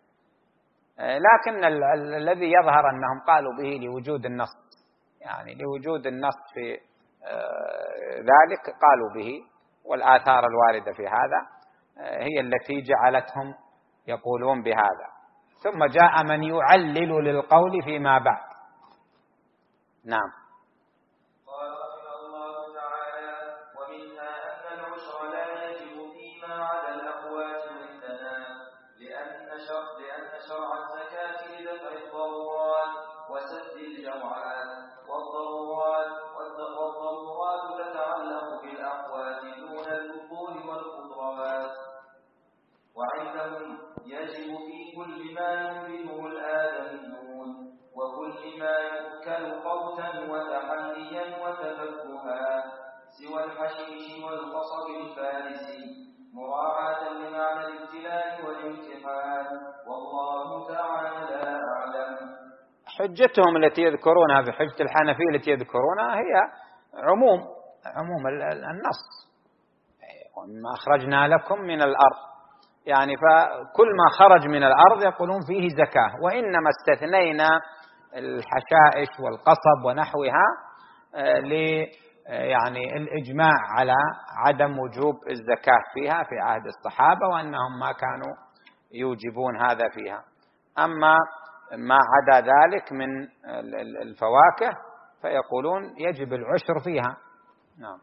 لكن الذي يظهر أنهم قالوا به لوجود النص، يعني لوجود النص في ذلك قالوا به، والآثار الواردة في هذا هي التي جعلتهم يقولون بهذا. ثم جاء من يعلل للقول فيما بعد. نعم. قال رحمه الله تعالى: ومنها أن العشر لا يجب فيما عدا الأقوات والثناء، لأن شرع الزكاة لدفع الضرورات وسد الجوعان، والضرورات تتعلق بالأقوات دون البخور والخضروات. وعندهم يجب في كل ما ينبته الآدميون وكل ما يؤكل قوتا وتحليا وتفكها سوى الحشيش والقصب الفارسي، مراعاة لمعنى الابتلاء والامتحان، والله تعالى أعلم. حجتهم التي يذكرونها في حجة الحنفية التي يذكرونها هي عموم النص، وما أخرجنا لكم من الأرض، يعني فكل ما خرج من الأرض يقولون فيه زكاة، وإنما استثنينا الحشائش والقصب ونحوها يعني الإجماع على عدم وجوب الزكاة فيها في عهد الصحابة، وأنهم ما كانوا يوجبون هذا فيها. أما ما عدا ذلك من الفواكه فيقولون يجب العشر فيها. نعم.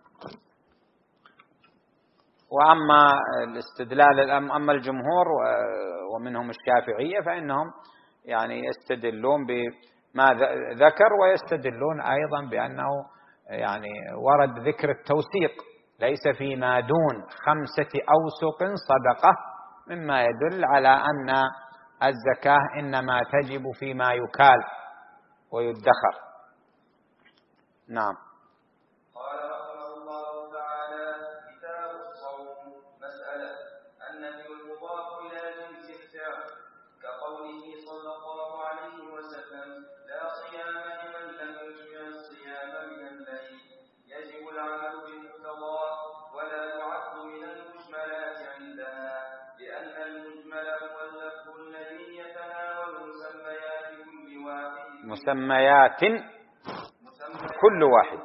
وأما الاستدلال، أما الجمهور ومنهم الشافعية فإنهم يعني يستدلون بما ذكر، ويستدلون أيضا بأنه يعني ورد ذكر التوثيق ليس فيما دون 5 أوسق صدقة، مما يدل على أن الزكاة إنما تجب فيما يكال ويدخر. نعم. قال رحمه الله تعالى: كتاب الصوم. مسألة: النفي المضاف إلى جنس الفعل كقوله صلى الله عليه وسلم: لا صيام لمن لم يجمع الصيام من الليل. يجب العمل بمقتضاه ولا يعد من المجملات عندنا، لأن المجمل هو اللفظ الذي يتناول مسميات كل واحد.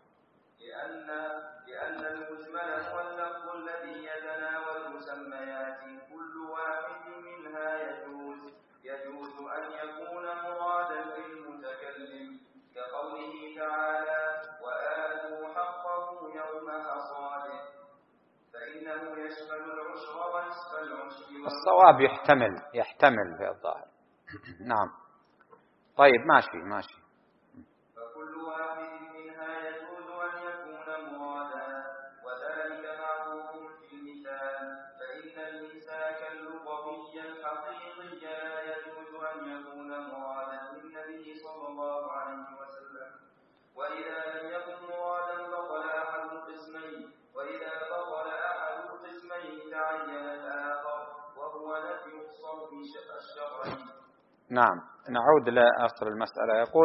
لأن المجمل هو اللفظ الذي يتناول مسميات كل واحد منها يجوز أن يكون مرادا للمتكلم، كقوله تعالى: وآتوا حقه يوم حصاده، فإنه يشمل العشر ونصف العشر. الصواب يحتمل في الظاهر. نعم. طيب ماشي. فكل واحد منها يجوز أن يكون مرادا، وذلك معروف في المثال، فإن الإمساك اللغوي الحقيقي لا يجوز أن يكون مرادا للنبي صلى الله عليه وسلم، وإذا لم يكن مرادا بطل أحد القسمين، وإذا بطل أحد القسمين تعين الآخر، وهو نفي الصوم الشرعي. نعم. نعود لأصل المسألة. يقول: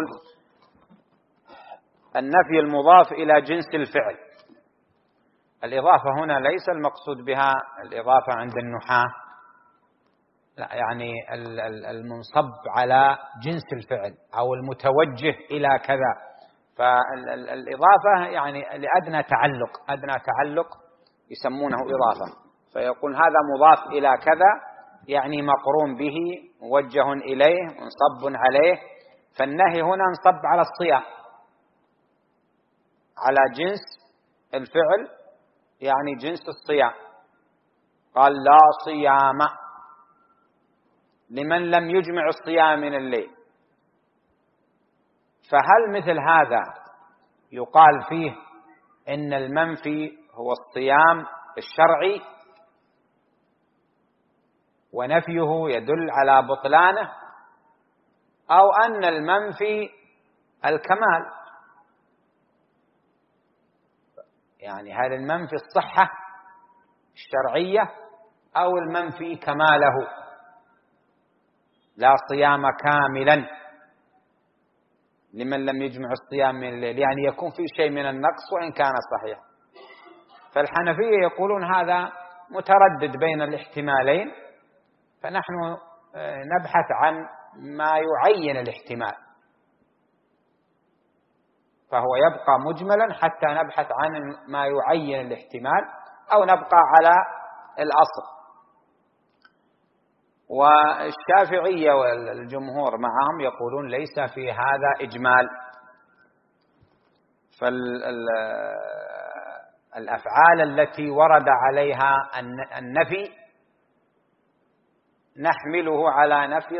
النفي المضاف إلى جنس الفعل. الإضافة هنا ليس المقصود بها الإضافة عند النحاة، لا، يعني المنصب على جنس الفعل أو المتوجه إلى كذا. فالإضافة يعني لأدنى تعلق يسمونه إضافة، فيقول هذا مضاف إلى كذا، يعني مقرون به، موجه إليه، منصب عليه. فالنهي هنا انصب على الصيام، على جنس الفعل، يعني جنس الصيام. قال: لا صيام لمن لم يجمع الصيام من الليل. فهل مثل هذا يقال فيه إن المنفي هو الصيام الشرعي ونفيه يدل على بطلانه، أو أن المنفي الكمال؟ يعني هل المنفي الصحة الشرعية أو المنفي كماله؟ لا صيام كاملا لمن لم يجمع الصيام من الليل، يعني يكون في شيء من النقص وإن كان صحيح. فالحنفية يقولون هذا متردد بين الاحتمالين، فنحن نبحث عن ما يعين الاحتمال، فهو يبقى مجملا حتى نبحث عن ما يعين الاحتمال، أو نبقى على الأصل. والشافعية والجمهور معهم يقولون ليس في هذا إجمال، فالأفعال التي ورد عليها النفي نحمله على نفي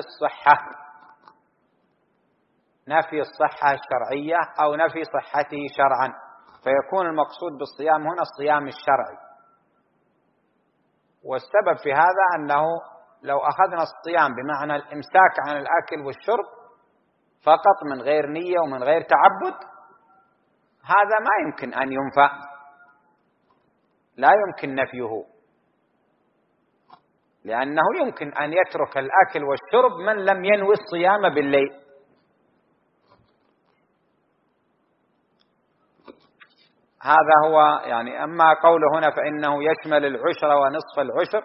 الصحة الشرعية أو نفي صحته شرعا، فيكون المقصود بالصيام هنا الصيام الشرعي. والسبب في هذا أنه لو أخذنا الصيام بمعنى الإمساك عن الأكل والشرب فقط من غير نية ومن غير تعبد، هذا ما يمكن أن ينفع، لا يمكن نفيه، لأنه يمكن أن يترك الأكل والشرب من لم ينوي الصيام بالليل. هذا هو يعني. أما قوله هنا فإنه يشمل العشر ونصف العشر،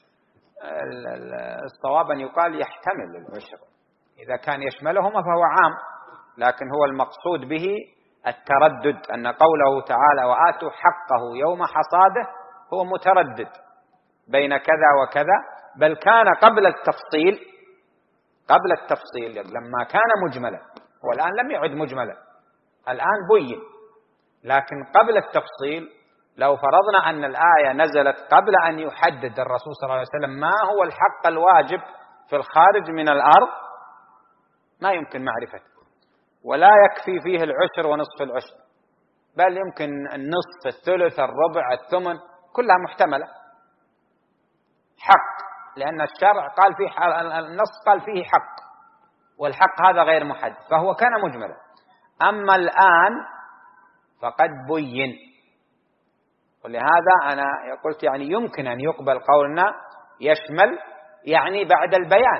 الصواب أن يقال يحتمل العشر، إذا كان يشملهما فهو عام، لكن هو المقصود به التردد، أن قوله تعالى وآتوا حقه يوم حصاده هو متردد بين كذا وكذا، بل كان قبل التفصيل لما كان مجملا، والآن لم يعد مجملا، الآن بين، لكن قبل التفصيل لو فرضنا أن الآية نزلت قبل أن يحدد الرسول صلى الله عليه وسلم ما هو الحق الواجب في الخارج من الأرض ما يمكن معرفته، ولا يكفي فيه العشر ونصف العشر، بل يمكن النصف، الثلث، الربع، الثمن، كلها محتملة حق، لأن الشرع قال فيه، النص قال فيه حق، والحق هذا غير محدد، فهو كان مجملا. أما الآن فقد بين، ولهذا أنا قلت يعني يمكن أن يقبل قولنا يشمل، يعني بعد البيان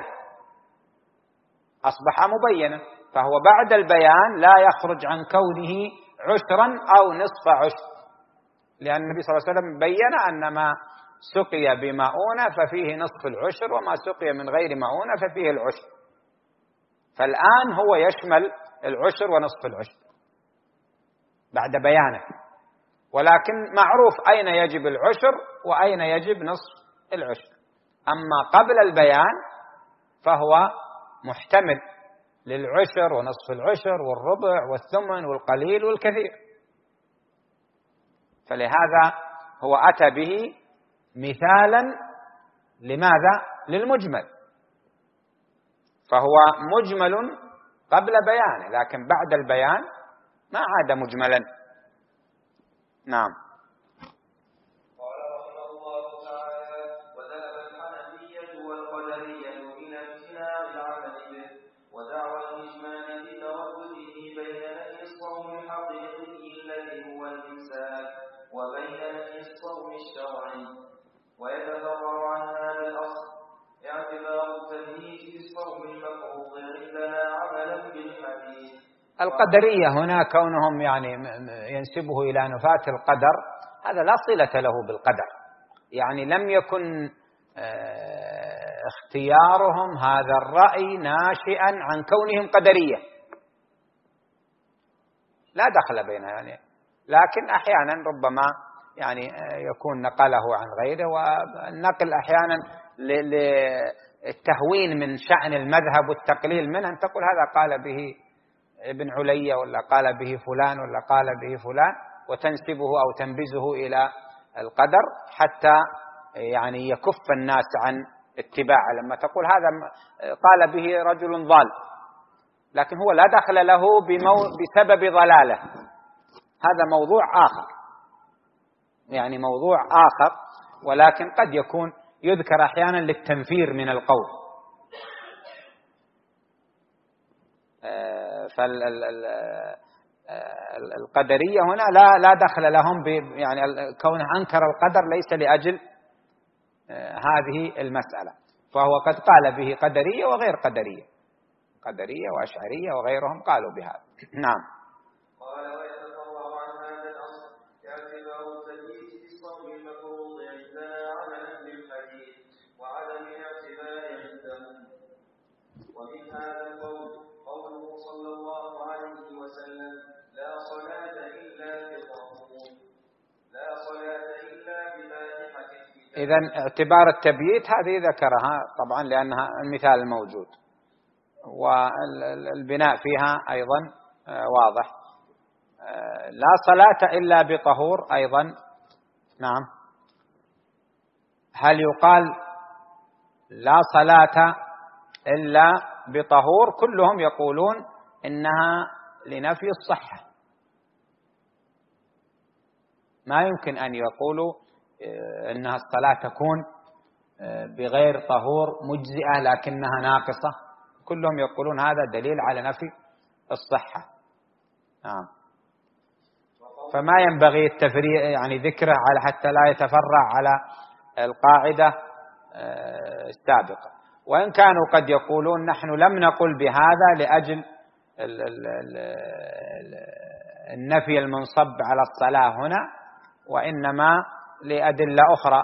أصبح مبينا، فهو بعد البيان لا يخرج عن كونه عشرا أو نصف عشر، لأن النبي صلى الله عليه وسلم بين أن ما سقي بمؤونة ففيه نصف العشر، وما سقي من غير مؤونة ففيه العشر، فالآن هو يشمل العشر ونصف العشر بعد بيانه، ولكن معروف أين يجب العشر وأين يجب نصف العشر. أما قبل البيان فهو محتمل للعشر ونصف العشر والربع والثمن والقليل والكثير، فلهذا هو أتى به مثالا لماذا؟ للمجمل، فهو مجمل قبل بيانه، لكن بعد البيان ما عاد مجملا. نعم. قال رحمه الله تعالى: وذهب الحنفية والقدرية إلى امتناع العمل به، ودعوى الإجمال بتردده بين نهي الصوم الحقيقي الذي هو الإمساك وبين نهي الصوم الشرعي، ويتفرع عن هذا الأصل اعتبار التمييز بالصوم المفروض عندنا عملا بالحديث. القدرية هنا كونهم يعني ينسبه إلى نفاة القدر، هذا لا صلة له بالقدر، يعني لم يكن اختيارهم هذا الرأي ناشئا عن كونهم قدرية، لا دخل بينه يعني، لكن أحيانا ربما يعني يكون نقله عن غيره، والنقل أحيانا للتهوين من شأن المذهب والتقليل منه، أن تقول هذا قال به ابن عليا ولا قال به فلان ولا قال به فلان، وتنسبه أو تنبذه إلى القدر حتى يعني يكف الناس عن اتباعه، لما تقول هذا قال به رجل ضال، لكن هو لا دخل له بسبب ضلاله، هذا موضوع آخر، يعني موضوع آخر، ولكن قد يكون يذكر أحيانا للتنفير من القول. فالقدرية هنا لا دخل لهم يعني كون أنكر القدر ليس لأجل هذه المسألة، فهو قد قال به قدرية وغير قدرية، قدرية وأشعرية وغيرهم قالوا بهذا. نعم. قال: ويتفرع عن هذا الأصل اعتبار التمييز بالصوم المفروض عندنا عملا بالحديث وعدم الاعتبار عندهم. ومن هذا القول قوله صلى الله عليه وسلم: لا صلاة إلا بطهور، لا صلاة إلا بفاتحة الكتاب. إذن اعتبار التبييت هذه ذكرها طبعا لأنها المثال الموجود، والبناء فيها أيضا واضح. لا صلاة إلا بطهور أيضا. نعم. هل يقال لا صلاة إلا بطهور؟ كلهم يقولون إنها لنفي الصحة، ما يمكن أن يقولوا إنها الصلاة تكون بغير طهور مجزئة لكنها ناقصة، كلهم يقولون هذا دليل على نفي الصحة. نعم. فما ينبغي التفريع يعني ذكره على حتى لا يتفرع على القاعدة السابقة، وإن كانوا قد يقولون نحن لم نقل بهذا لأجل النفي المنصب على الصلاة هنا، وإنما لأدلة أخرى.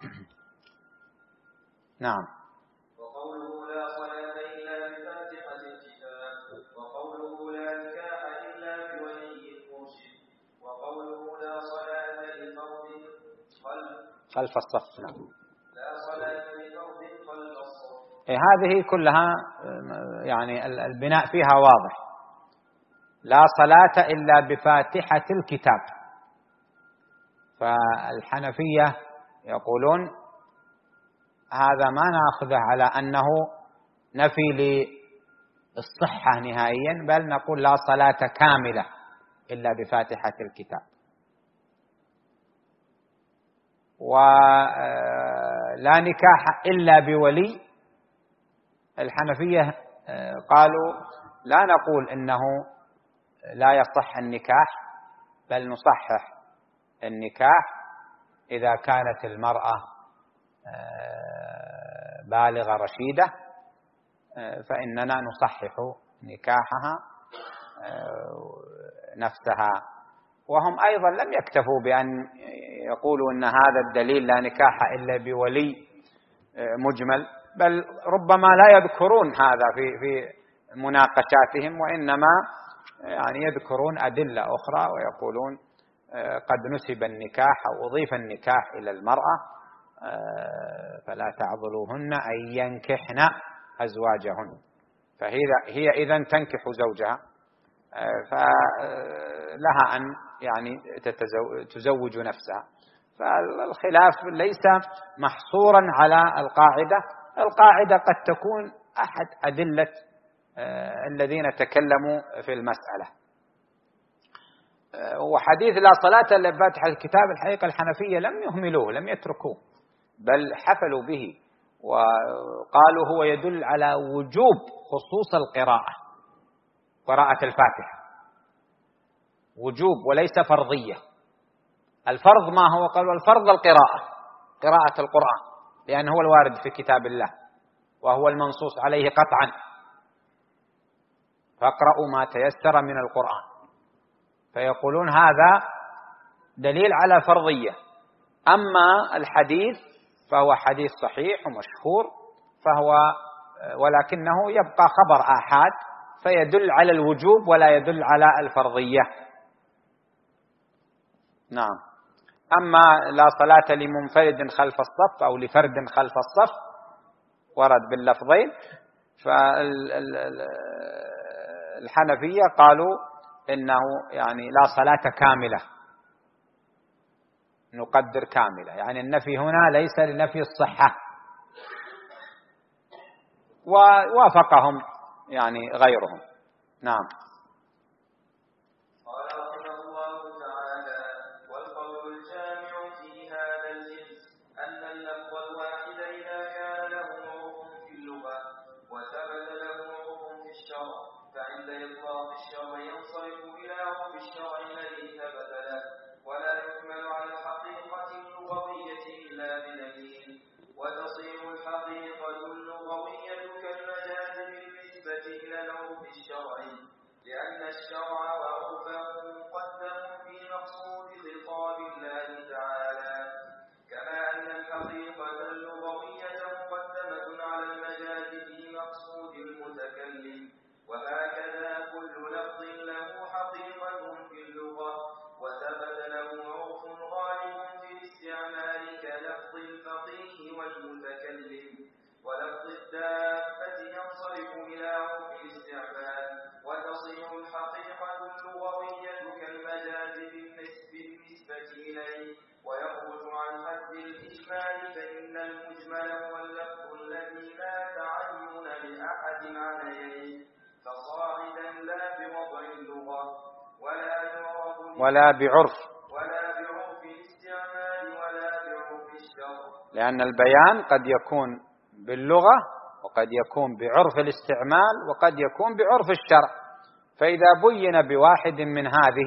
نعم. وقوله لا صلاة إلا بفاتحة الكتاب، وقوله لا نكاح إلا بولي خلف الصف. نعم. لا صلاة لفرض خلف الصف. هذه كلها يعني البناء فيها واضح. لا صلاة إلا بفاتحة الكتاب. فالحنفية يقولون هذا ما نأخذه على أنه نفي للصحة نهائيا، بل نقول لا صلاة كاملة إلا بفاتحة الكتاب. ولا نكاح إلا بولي. الحنفية قالوا لا نقول إنه لا يصح النكاح، بل نصحح النكاح إذا كانت المرأة بالغة رشيدة، فإننا نصحح نكاحها نفسها. وهم أيضا لم يكتفوا بأن يقولوا أن هذا الدليل لا نكاح إلا بولي مجمل، بل ربما لا يذكرون هذا في مناقشاتهم، وإنما يعني يذكرون أدلة أخرى ويقولون قد نسب النكاح أو أضيف النكاح إلى المرأة، فلا تعضلوهن أن ينكحن أزواجهن، فهي إذن تنكح زوجها، فلها أن يعني تزوج نفسها. فالخلاف ليس محصورا على القاعدة قد تكون أحد أدلة الذين تكلموا في المسألة. وحديث لا صلاة إلا بفاتحة الكتاب الحقيقة الحنفية لم يهملوه، لم يتركوه، بل حفلوا به وقالوا هو يدل على وجوب خصوص قراءة الفاتحة، وجوب وليس فرضية. الفرض ما هو؟ قالوا الفرض قراءة القرآن، لأنه هو الوارد في كتاب الله وهو المنصوص عليه قطعا، فاقرأوا ما تيسر من القرآن. فيقولون هذا دليل على فرضية. أما الحديث فهو حديث صحيح ومشهور، ولكنه يبقى خبر آحاد، فيدل على الوجوب ولا يدل على الفرضية. نعم. أما لا صلاة لمنفرد خلف الصف أو لفرد خلف الصف ورد باللفظين، فالحنفية قالوا إنه يعني لا صلاة كاملة، نقدر كاملة، يعني النفي هنا ليس لنفي الصحة. ووافقهم يعني غيرهم. نعم. قال رحمه الله تعالى: والقول الجامع في هذا الجنس أن اللفظ الواحد إذا كان له عرف في اللغة وثبت له عرف في الشرع، فعند إطلاق الشرع ينصرف إلى عرف الشرع الذي ثبت له، ولا يحمل على الحقيقة اللغوية إلا بدليل، وتصير الحقيقة اللغوية كالمجاز بالنسبة إلى العرف الشرعي، لأن الشرع وعرفه مقدم في مقصود خطاب الله تعالى، كما أن الحقيقة اللغوية مقدمة على المجاز في مقصود المتكلم، وهكذا كل لفظ له حقيقة في اللغة وثبت له عرف غالب في الاستعمال كلفظ الفقيه والمتكلم، ولفظ الدابة ينصرف إلى عرف الاستعمال، وتصير الحقيقة اللغوية كالمجاز بالنسبة إليه، ويخرج عن حد الإجمال، فإن المجمل هو اللفظ الذي لا تعين لأحد عليه، فصاعدا لا بوضع اللغة ولا بعرف الاستعمال ولا بعرف الشرع، لأن البيان قد يكون باللغة وقد يكون بعرف الاستعمال وقد يكون بعرف الشرع، فإذا بين بواحد من هذه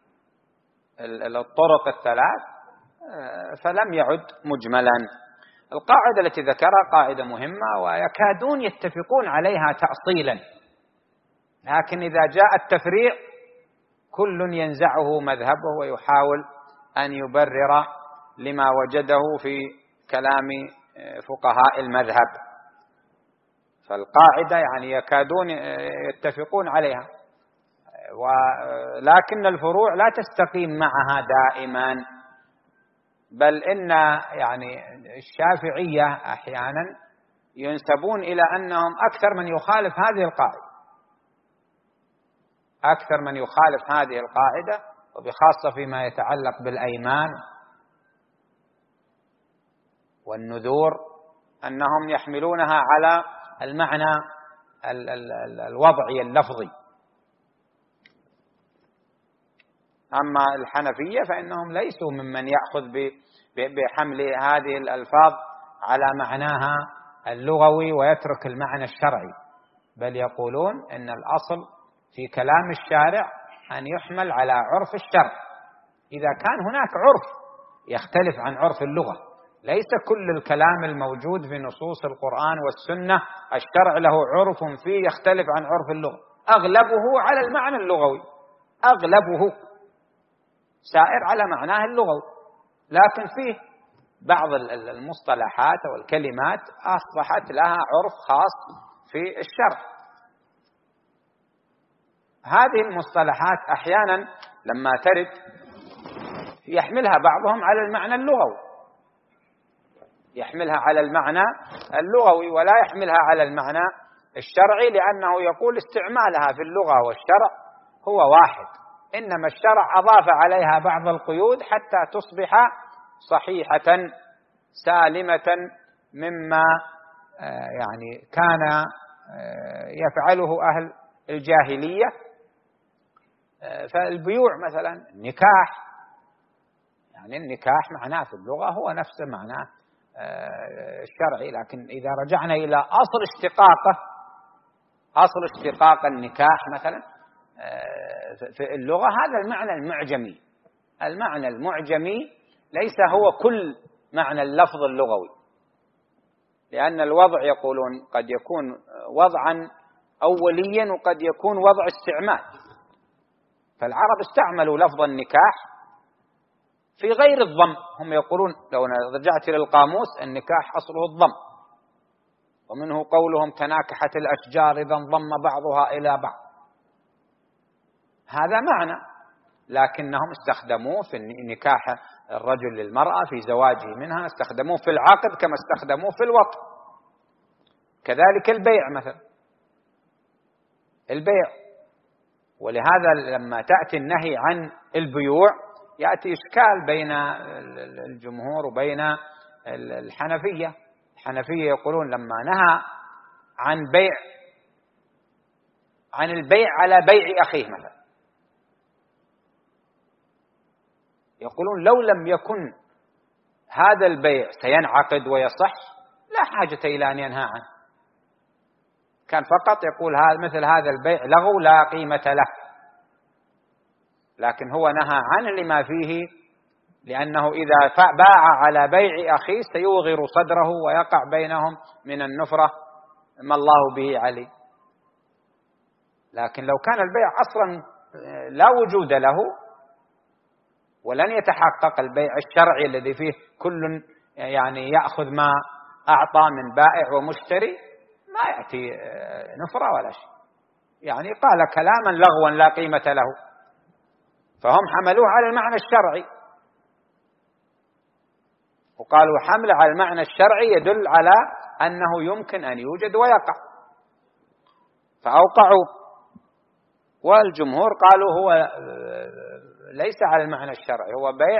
الطرق الثلاث فلم يعد مجملا. القاعدة التي ذكرها قاعدة مهمة ويكادون يتفقون عليها تأصيلا، لكن إذا جاء التفريع كل ينزعه مذهبه ويحاول أن يبرر لما وجده في كلام فقهاء المذهب. فالقاعدة يعني يكادون يتفقون عليها، ولكن الفروع لا تستقيم معها دائما، بل إن يعني الشافعية أحيانا ينسبون إلى أنهم أكثر من يخالف هذه القاعدة، أكثر من يخالف هذه القاعدة، وبخاصة فيما يتعلق بالأيمان والنذور، أنهم يحملونها على المعنى الوضعي اللفظي. أما الحنفية فإنهم ليسوا ممن يأخذ بحمل هذه الألفاظ على معناها اللغوي ويترك المعنى الشرعي، بل يقولون إن الأصل في كلام الشارع أن يحمل على عرف الشرع. إذا كان هناك عرف يختلف عن عرف اللغة، ليس كل الكلام الموجود في نصوص القرآن والسنة الشرع له عرف فيه يختلف عن عرف اللغة، أغلبه على المعنى اللغوي، أغلبه سائر على معناه اللغوي، لكن فيه بعض المصطلحات والكلمات أصبحت لها عرف خاص في الشرع. هذه المصطلحات أحيانا لما ترد يحملها بعضهم على المعنى اللغوي، يحملها على المعنى اللغوي ولا يحملها على المعنى الشرعي، لأنه يقول استعمالها في اللغة والشرع هو واحد، إنما الشرع أضاف عليها بعض القيود حتى تصبح صحيحة سالمة مما يعني كان يفعله أهل الجاهلية. فالبيوع مثلا النكاح، يعني النكاح معناه في اللغة هو نفس معناه الشرعي، لكن إذا رجعنا إلى أصل اشتقاق النكاح مثلا في اللغة هذا المعنى المعجمي. المعنى المعجمي ليس هو كل معنى اللفظ اللغوي، لأن الوضع يقولون قد يكون وضعا أوليا وقد يكون وضع استعمال. فالعرب استعملوا لفظ النكاح في غير الضم، هم يقولون لو رجعت إلى القاموس النكاح أصله الضم، ومنه قولهم تناكحت الأشجار إذا انضم بعضها إلى بعض، هذا معنى، لكنهم استخدموه في نكاح الرجل للمرأة في زواجه منها، استخدموه في العقد كما استخدموه في الوطء. كذلك البيع مثلا، البيع، ولهذا لما تأتي النهي عن البيوع يأتي إشكال بين الجمهور وبين الحنفية. الحنفية يقولون لما نهى عن البيع على بيع أخيه مثلا، يقولون لو لم يكن هذا البيع سينعقد ويصح لا حاجة إلى أن ينهى عنه، كان فقط يقول مثل هذا البيع لغو لا قيمة له، لكن هو نهى عنه لما فيه، لأنه إذا باع على بيع أخيه سيوغر صدره ويقع بينهم من النفرة ما الله به عليه. لكن لو كان البيع أصلا لا وجود له ولن يتحقق البيع الشرعي الذي فيه كل يعني يأخذ ما أعطى من بائع ومشتري، ما يأتي نفرة ولا شيء، يعني قال كلاما لغوا لا قيمة له، فهم حملوه على المعنى الشرعي، وقالوا حمل على المعنى الشرعي يدل على أنه يمكن أن يوجد ويقع، فأوقعوا. والجمهور قالوا هو ليس على المعنى الشرعي، هو بيع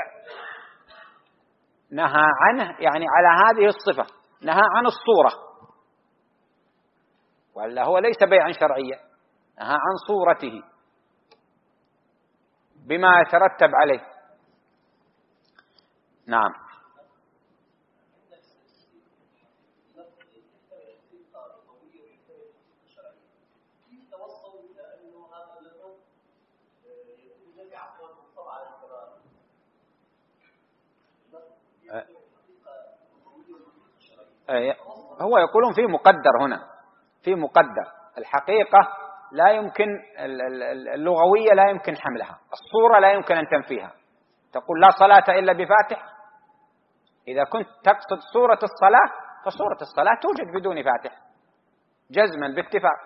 نهى عنه يعني على هذه الصفة، نهى عن الصورة، ولا هو ليس بيعا شرعيا، نهى عن صورته بما يترتب عليه. نعم. هو يقولون في مقدر هنا، في مقدر، الحقيقة لا يمكن اللغوية لا يمكن حملها، الصورة لا يمكن أن تنفيها. تقول لا صلاة إلا بفاتح، إذا كنت تقصد صورة الصلاة فصورة الصلاة توجد بدون فاتح جزما باتفاق،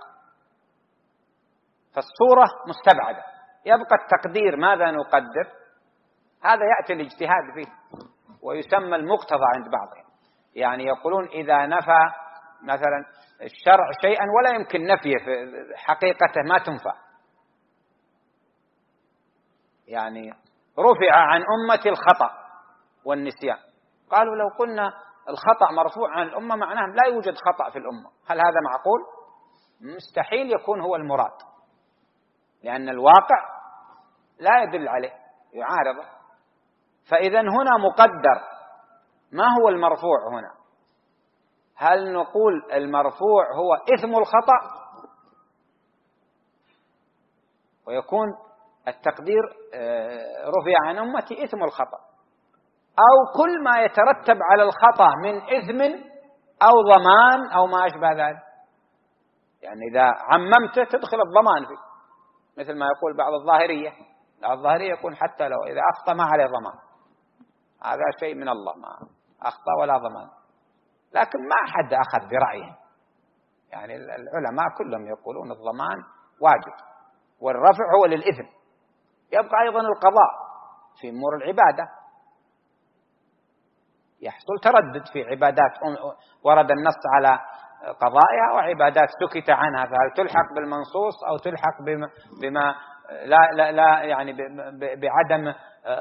فالصورة مستبعدة، يبقى التقدير ماذا نقدر، هذا يأتي الاجتهاد فيه. ويسمى المقتضى عند بعضهم. يعني يقولون إذا نفى مثلا الشرع شيئا ولا يمكن نفيه في حقيقته ما تنفع. يعني رفع عن أمة الخطأ والنسيان، قالوا لو قلنا الخطأ مرفوع عن الأمة معناه لا يوجد خطأ في الأمة. هل هذا معقول؟ مستحيل يكون هو المراد، لأن الواقع لا يدل عليه، يعارضه. فإذا هنا مقدر. ما هو المرفوع هنا؟ هل نقول المرفوع هو إثم الخطأ ويكون التقدير رفع عن أمتي إثم الخطأ، أو كل ما يترتب على الخطأ من إثم أو ضمان أو ما أشبه ذلك؟ يعني إذا عممته تدخل الضمان فيه، مثل ما يقول بعض الظاهرية. الظاهرية يقول حتى لو إذا أخطأ ما عليه ضمان، هذا شيء من الله، ما أخطأ ولا ضمان. لكن ما حد أخذ برأيه، يعني العلماء كلهم يقولون الضمان واجب والرفع هو للإثم. يبقى أيضا القضاء في أمور العبادة، يحصل تردد في عبادات ورد النص على قضائها وعبادات سكت عنها، فهل تلحق بالمنصوص أو تلحق بما لا يعني بعدم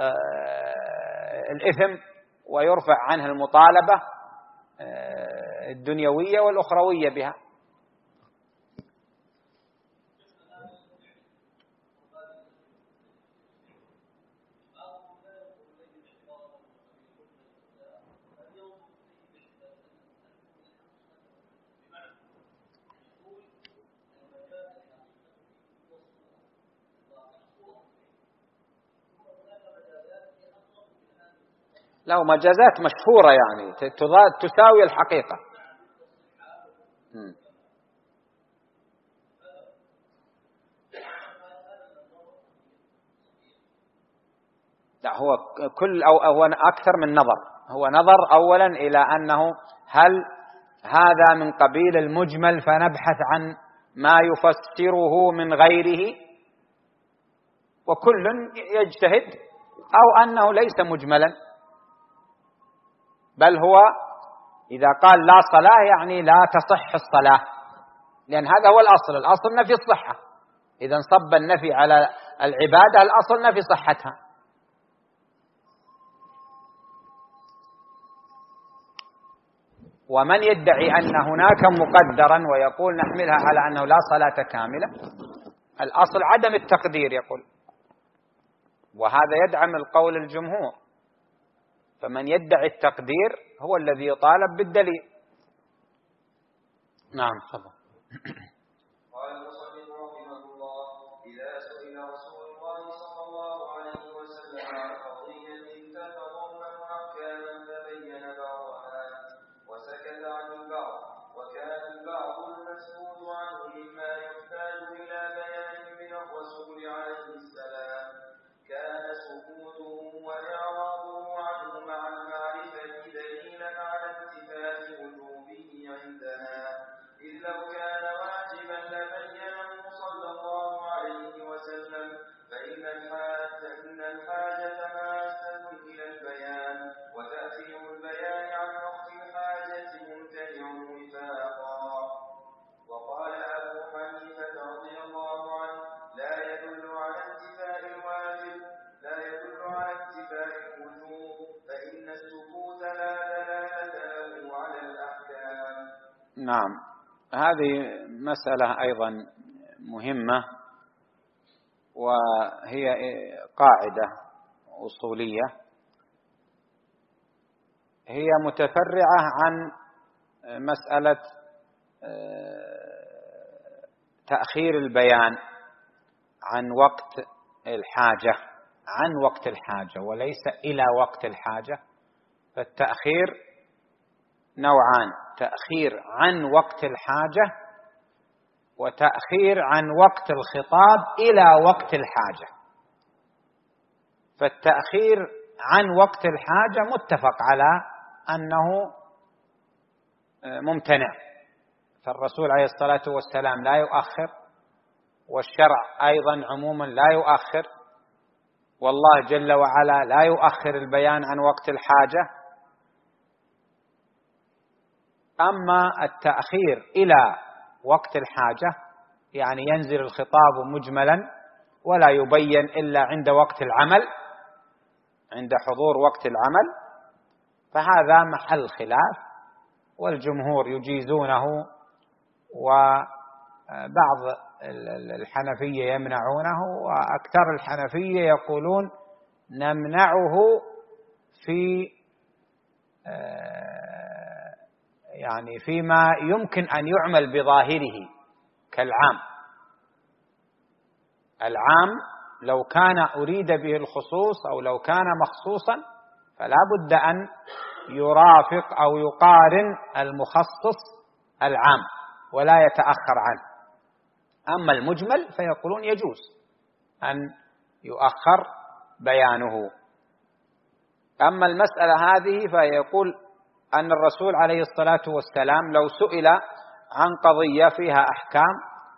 الإثم ويرفع عنه المطالبة الدنيوية والأخروية بها. له مجازات مشهورة يعني تساوي الحقيقة. لا، هو كل أو أكثر من نظر. هو نظر أولا إلى أنه هل هذا من قبيل المجمل فنبحث عن ما يفسره من غيره وكل يجتهد، أو أنه ليس مجملا، بل هو إذا قال لا صلاة يعني لا تصح الصلاة، لأن هذا هو الأصل نفي الصحة. إذا انصب النفي على العبادة الأصل نفي صحتها. ومن يدعي أن هناك مقدرا ويقول نحملها على أنه لا صلاة كاملة، الأصل عدم التقدير يقول، وهذا يدعم القول الجمهور. فمن يدعي التقدير هو الذي يطالب بالدليل. نعم تفضل. قال المصنف رحمه الله: إذا سئل رسول الله صلى الله عليه وسلم عن قضية تتضمن أحكاما فبين بعضها وسكت عن البعض، وكان البعض المسؤول عنه مما يحتاج إلى بيان من الرسول عليه السلام، كان سكوته وإعراضه عنه مع المعرفة دليلا على انتفاء وجوبه عندنا، إذ لو كان واجبا لبينه صلى الله عليه وسلم، فإن الحاجة ماسة إلى البيان، وتأخير البيان عن وقت الحاجة ممتنع وفاقا. وقال أبو حنيفة رضي الله عنه: لا يدل على انتفاء الوجوب، فإن السكوت لا دلالة له على الأحكام. نعم، هذه مسألة أيضا مهمة، وهي قاعدة أصولية هي متفرعة عن مسألة تأخير البيان عن وقت الحاجة وليس إلى وقت الحاجة. فالتأخير نوعان: تأخير عن وقت الحاجة وتأخير عن وقت الخطاب إلى وقت الحاجة. فالتأخير عن وقت الحاجة متفق على أنه ممتنع، فالرسول عليه الصلاة والسلام لا يؤخر، والشرع أيضا عموما لا يؤخر، والله جل وعلا لا يؤخر البيان عن وقت الحاجة. أما التأخير إلى وقت الحاجة يعني ينزل الخطاب مجملا ولا يبين إلا عند وقت العمل، عند حضور وقت العمل، فهذا محل خلاف، والجمهور يجيزونه وبعض الحنفية يمنعونه، وأكثر الحنفية يقولون نمنعه في يعني فيما يمكن أن يعمل بظاهره كالعام. العام لو كان أريد به الخصوص أو لو كان مخصوصا فلا بد أن يرافق أو يقارن المخصص العام ولا يتأخر عنه. أما المجمل فيقولون يجوز أن يؤخر بيانه. أما المسألة هذه فيقول أن الرسول عليه الصلاة والسلام لو سئل عن قضية فيها أحكام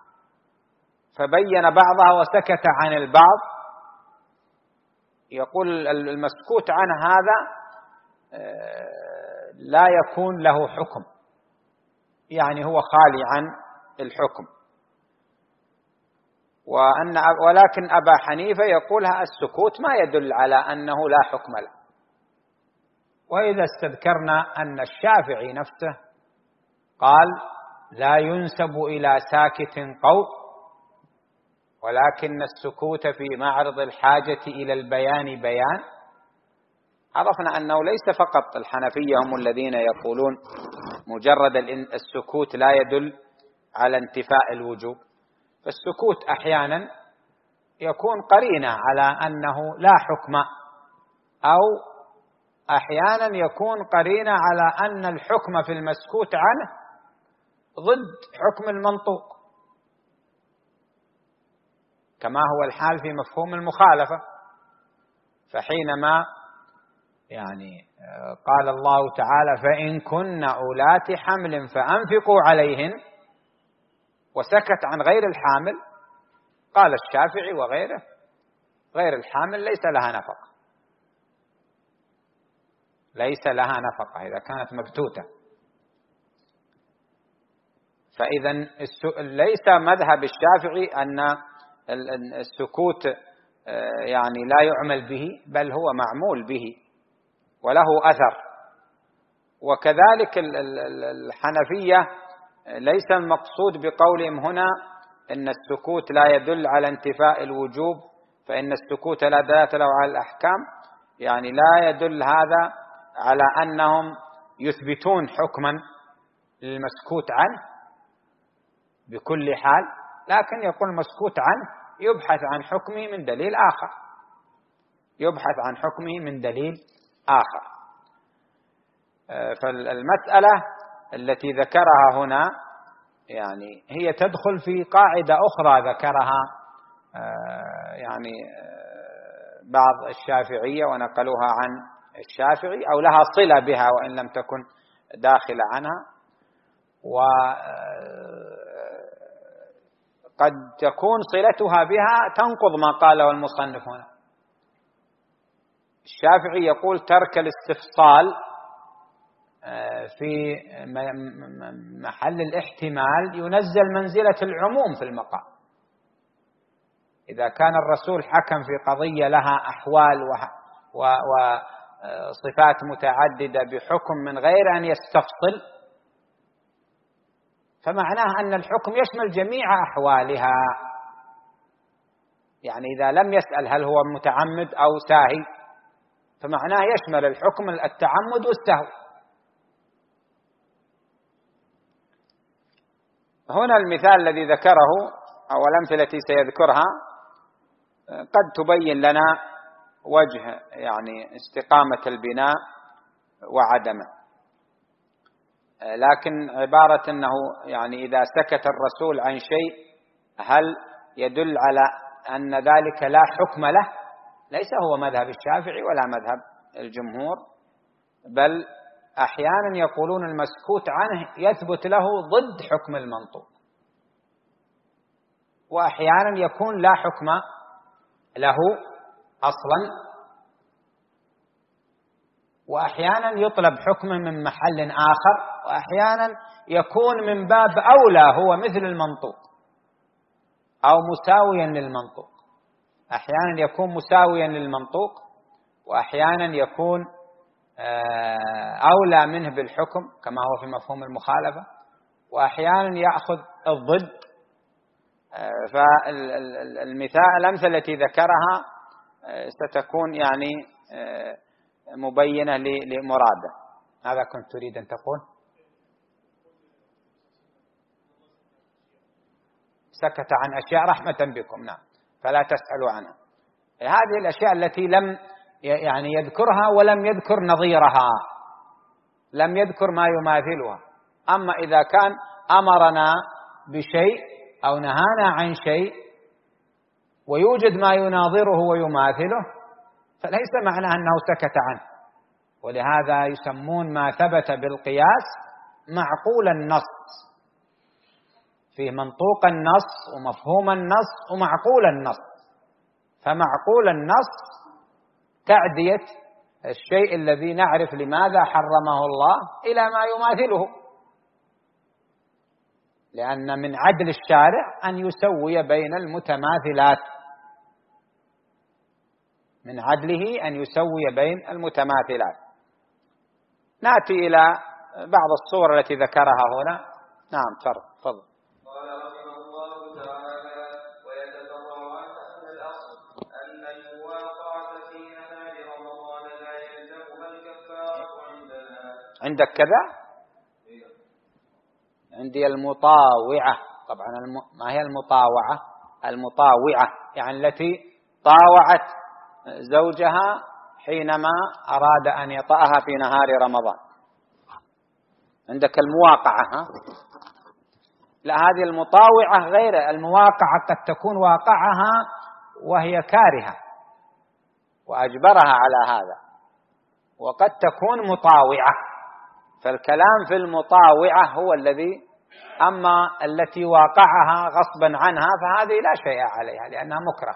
فبين بعضها وسكت عن البعض، يقول المسكوت عن هذا لا يكون له حكم، يعني هو خالي عن الحكم. ولكن أبا حنيفة يقولها السكوت ما يدل على أنه لا حكم له. وإذا استذكرنا أن الشافعي نفسه قال لا ينسب إلى ساكت قول، ولكن السكوت في معرض الحاجة إلى البيان بيان، عرفنا أنه ليس فقط الحنفية هم الذين يقولون مجرد السكوت لا يدل على انتفاء الوجوب، فالسكوت أحيانا يكون قرينة على أنه لا حكم، أو أحيانا يكون قرينة على أن الحكم في المسكوت عنه ضد حكم المنطوق، كما هو الحال في مفهوم المخالفة. فحينما يعني قال الله تعالى فإن كن أولات حمل فأنفقوا عليهن، وسكت عن غير الحامل، قال الشافعي وغيره غير الحامل ليس لها نفقة، ليس لها نفقة إذا كانت مبتوتة. فإذا ليس مذهب الشافعي أن السكوت يعني لا يعمل به، بل هو معمول به وله أثر. وكذلك الحنفية ليس المقصود بقولهم هنا إن السكوت لا يدل على انتفاء الوجوب، فإن السكوت لا دلالة له على الأحكام، يعني لا يدل هذا على أنهم يثبتون حكما للمسكوت عنه بكل حال، لكن يقول المسكوت عنه يبحث عن حكمه من دليل آخر، يبحث عن حكمه من دليل آخر. فالمسألة التي ذكرها هنا يعني هي تدخل في قاعدة أخرى ذكرها يعني بعض الشافعية ونقلوها عن الشافعي، أو لها صلة بها وإن لم تكن داخلة عنها، وقد تكون صلتها بها تنقض ما قاله المصنف هنا. الشافعي يقول ترك الاستفصال في محل الاحتمال ينزل منزلة العموم في المقام. إذا كان الرسول حكم في قضية لها أحوال وصفات متعددة بحكم من غير أن يستفصل، فمعناه أن الحكم يشمل جميع أحوالها. يعني إذا لم يسأل هل هو متعمد أو ساهي، فمعناه يشمل الحكم التعمد والسهو. هنا المثال الذي ذكره أو الأمثلة التي سيذكرها قد تبين لنا وجه يعني استقامة البناء وعدمه، لكن عبارة أنه يعني إذا سكت الرسول عن شيء هل يدل على أن ذلك لا حكم له؟ ليس هو مذهب الشافعي ولا مذهب الجمهور، بل أحيانا يقولون المسكوت عنه يثبت له ضد حكم المنطوق، وأحيانا يكون لا حكم له أصلا، وأحيانا يطلب حكم من محل آخر، وأحيانا يكون من باب أولى هو مثل المنطوق أو مساويا للمنطوق. أحيانا يكون مساويا للمنطوق، وأحيانا يكون أولى منه بالحكم كما هو في مفهوم المخالفة، وأحيانا يأخذ الضد. الأمثلة التي ذكرها ستكون يعني مبينة لمراده. هذا كنت تريد أن تقول؟ سكت عن أشياء رحمة بكم، نعم، فلا تسألوا عنها. هذه الأشياء التي لم يعني يذكرها ولم يذكر نظيرها، لم يذكر ما يماثلها. أما إذا كان أمرنا بشيء أو نهانا عن شيء ويوجد ما يناظره ويماثله فليس معناه أنه سكت عنه. ولهذا يسمون ما ثبت بالقياس معقول النص، فيه منطوق النص ومفهوم النص ومعقول النص. فمعقول النص تعدية الشيء الذي نعرف لماذا حرمه الله إلى ما يماثله، لأن من عدل الشارع أن يسوي بين المتماثلات، من عدله أن يسوي بين المتماثلات. نأتي إلى بعض الصور التي ذكرها هنا. نعم، تفضل. قال رحمه الله تعالى: ويتفرع عن أن الأصل أن المواقعة في نهار رمضان لا يلزمها الكفارة عندنا. عندك كذا؟ عندي المطاوعة. طبعا ما هي المطاوعة؟ المطاوعة يعني التي طاوعت زوجها حينما أراد أن يطأها في نهار رمضان. عندك المواقعة، ها؟ لا، هذه المطاوعة غير المواقعة. قد تكون واقعها وهي كارهة وأجبرها على هذا، وقد تكون مطاوعة. فالكلام في المطاوعة هو الذي، أما التي واقعها غصبا عنها فهذه لا شيء عليها لأنها مكره.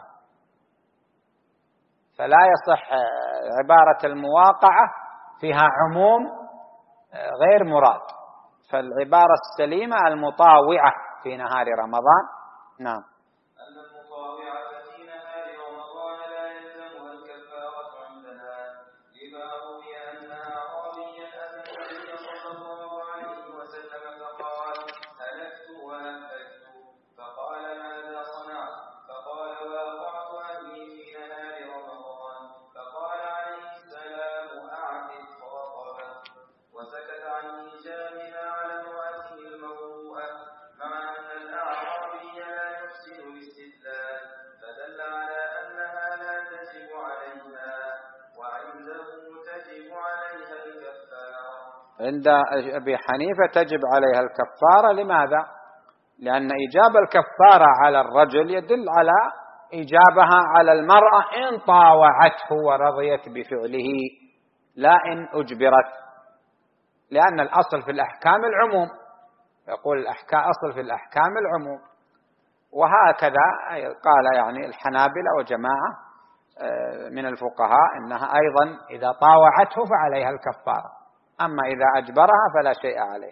فلا يصح عبارة المواقعة، فيها عموم غير مراد. فالعبارة السليمة المطاوعة في نهار رمضان. نعم. أن المطاوعة في نهار رمضان لا يلزمها الكفارة عندنا، لما روي أن أعرابيا أتى النبي صلى الله عليه وسلم فقال: هلكت وأهلكت. فقال: ماذا صنعت؟ فقال: واقعت أهلي في نهار رمضان. فقال عليه السلام: أعتق رقبة. وسكت عن إيجابها على امرأته الموضوءة، مع أن الأعرابي لا يحسن الاستدلال، فدل على أنها لا تجب عليها، وعنده تجب عليها الكفارة. عند أبي حنيفة تجب عليها الكفارة. لماذا؟ لأن إيجاب الكفارة على الرجل يدل على إيجابها على المرأة إن طاوعته ورضيت بفعله، لا إن أجبرت. لأن الأصل في الأحكام العموم، يقول أصل في الأحكام العموم. وهكذا قال يعني الحنابلة وجماعة من الفقهاء إنها أيضا إذا طاوعته فعليها الكفارة، أما إذا أجبرها فلا شيء عليه.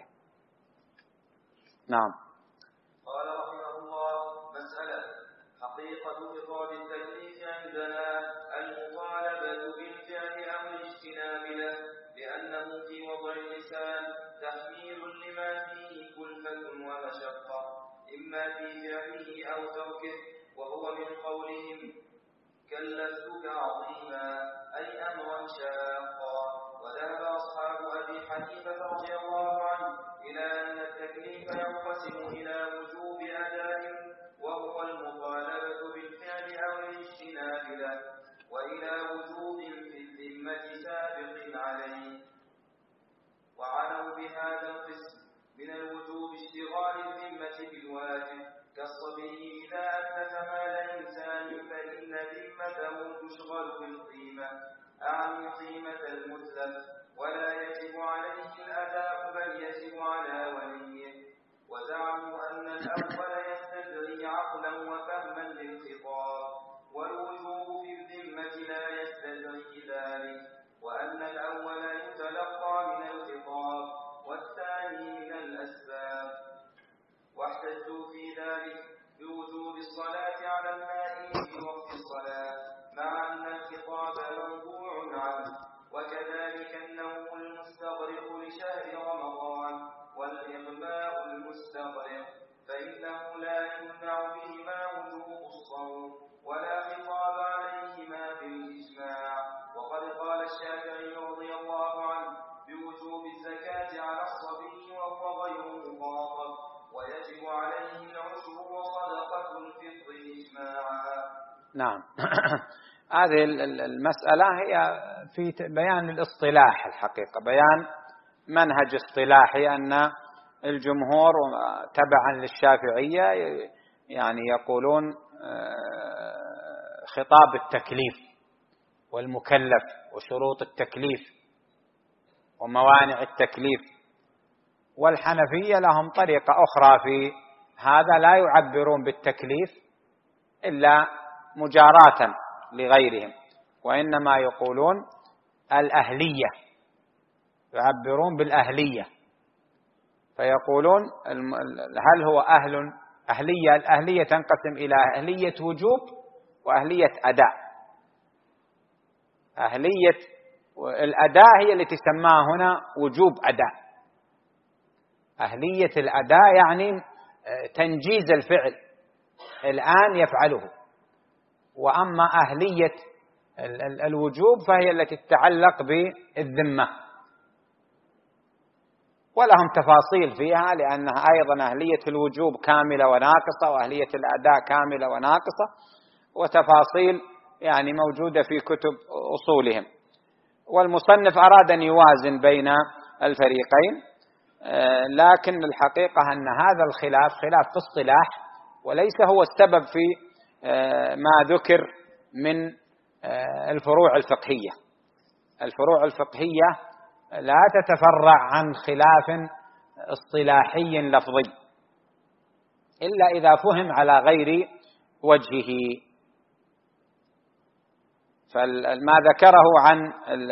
نعم. قال رحمه الله: مسألة حقيقة إيقاد التكليف عندنا المطالبة بالفعل أو الاجتناب له، لأنه في وضع اللسان تحميل لما فيه كلفة ومشقة، إما في فعله أو تركه، وهو من قولهم: كلفتك عظيما، أي أمرا شاقا. وذهب أصحاب أبي حنيفة رضي الله عنه إلى أن التكليف ينقسم إلى وجوب أداء، وهو المطالبة بالفعل أو الاجتناب له، وإلى وجوب في الذمة سابق عليه. وعنوا بهذا القسم من الوجوب اشتغال الذمة بالواجب، كالصبي إذا أتلف مال إنسان فإن ذمته تشغل بالقيمة، أعني قيمة المتلف، ولا يجب عليه الأداء بل يجب على وليه. وزعموا أن الأول يستدعي عقلا وفهما للخطاب، والوجوب في الذمة واحتجوا في ذلك بوجوب الصلاة على النائم في وقت الصلاة مع أن الخطاب منبوع عنه، وكذلك النوم المستغرق لشهر رمضان والإغماء المستغرق، فإنه لا يمنع بهما وجوب الصوم ولا خطاب عليهما بالإجماع. وقد قال الشافعي رضي الله عنه بوجوب الزكاة على الصبي وهو غير مخاطب، ويجب عليه العشر وصدقة الفطر إجماعا. نعم. هذه المسألة هي في بيان الاصطلاح الحقيقة، بيان منهج اصطلاحي، أن الجمهور تبعا للشافعية يعني يقولون خطاب التكليف والمكلف وشروط التكليف وموانع التكليف، والحنفية لهم طريقة أخرى في هذا، لا يعبرون بالتكليف إلا مجاراة لغيرهم، وإنما يقولون الأهلية، يعبرون بالأهلية، فيقولون هل هو أهلية. الأهلية تنقسم إلى أهلية وجوب وأهلية أداء. أهلية الأداء هي التي تسمى هنا وجوب أداء. أهلية الأداء يعني تنجيز الفعل الآن يفعله، وأما أهلية الوجوب فهي التي تتعلق بالذمة، ولهم تفاصيل فيها، لأنها أيضا أهلية الوجوب كاملة وناقصة، وأهلية الأداء كاملة وناقصة، وتفاصيل يعني موجودة في كتب أصولهم. والمصنف أراد أن يوازن بين الفريقين، لكن الحقيقة أن هذا الخلاف خلاف في اصطلاح، وليس هو السبب في ما ذكر من الفروع الفقهية. الفروع الفقهية لا تتفرع عن خلاف اصطلاحي لفظي إلا إذا فهم على غير وجهه. فما ذكره عن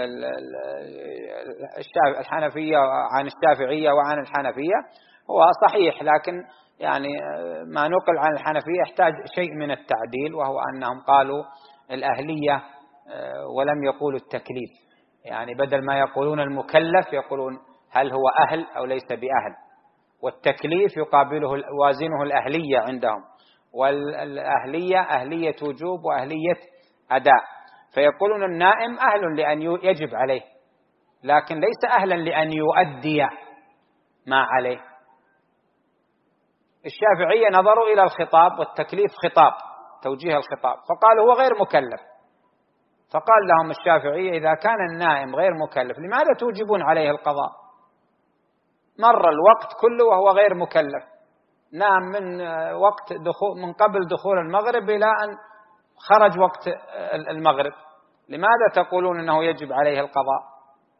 الحنفية عن الشافعية وعن الحنفية هو صحيح، لكن يعني ما نقل عن الحنفية يحتاج شيء من التعديل، وهو أنهم قالوا الأهلية ولم يقولوا التكليف، يعني بدل ما يقولون المكلف يقولون هل هو أهل أو ليس بأهل، والتكليف يقابله وازنه الأهلية عندهم، والأهلية أهلية وجوب وأهلية أداء، فيقولون النائم أهل لأن يجب عليه، لكن ليس أهلا لأن يؤدي ما عليه. الشافعية نظروا إلى الخطاب والتكليف خطاب، توجيه الخطاب، فقالوا هو غير مكلف، فقال لهم الشافعية إذا كان النائم غير مكلف لماذا توجبون عليه القضاء؟ مر الوقت كله وهو غير مكلف، نام من قبل دخول المغرب إلى أن خرج وقت المغرب، لماذا تقولون أنه يجب عليه القضاء؟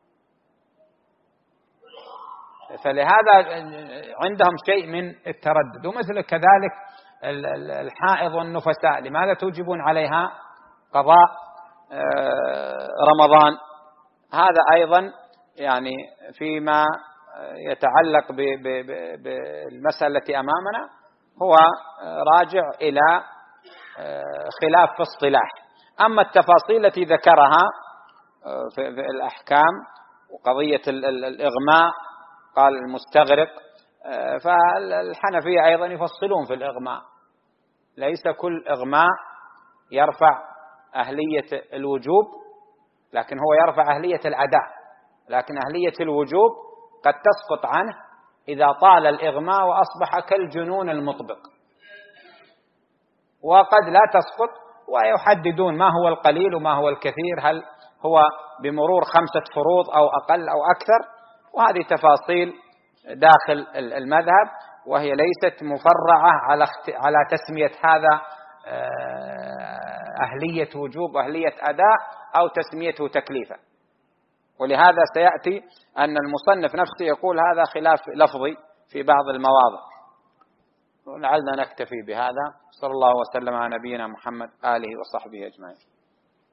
فلهذا عندهم شيء من التردد. ومثل كذلك الحائض والنفساء لماذا توجبون عليها قضاء رمضان؟ هذا أيضا يعني فيما يتعلق بالمسألة التي أمامنا هو راجع إلى خلاف في اصطلاح. أما التفاصيل التي ذكرها في الأحكام وقضية الإغماء قال المستغرق، فالحنفية أيضا يفصلون في الإغماء، ليس كل إغماء يرفع أهلية الوجوب، لكن هو يرفع أهلية الأداء، لكن أهلية الوجوب قد تسقط عنه إذا طال الإغماء وأصبح كالجنون المطبق، وقد لا تسقط، ويحددون ما هو القليل وما هو الكثير، هل هو بمرور 5 فروض أو أقل أو أكثر، وهذه تفاصيل داخل المذهب، وهي ليست مفرعة على تسمية هذا أهلية وجوب وأهلية أداء أو تسميته تكليفا. ولهذا سيأتي أن المصنف نفسه يقول هذا خلاف لفظي في بعض المواضع. ولعلنا نكتفي بهذا. صلى الله وسلم على نبينا محمد آله وصحبه أجمعين.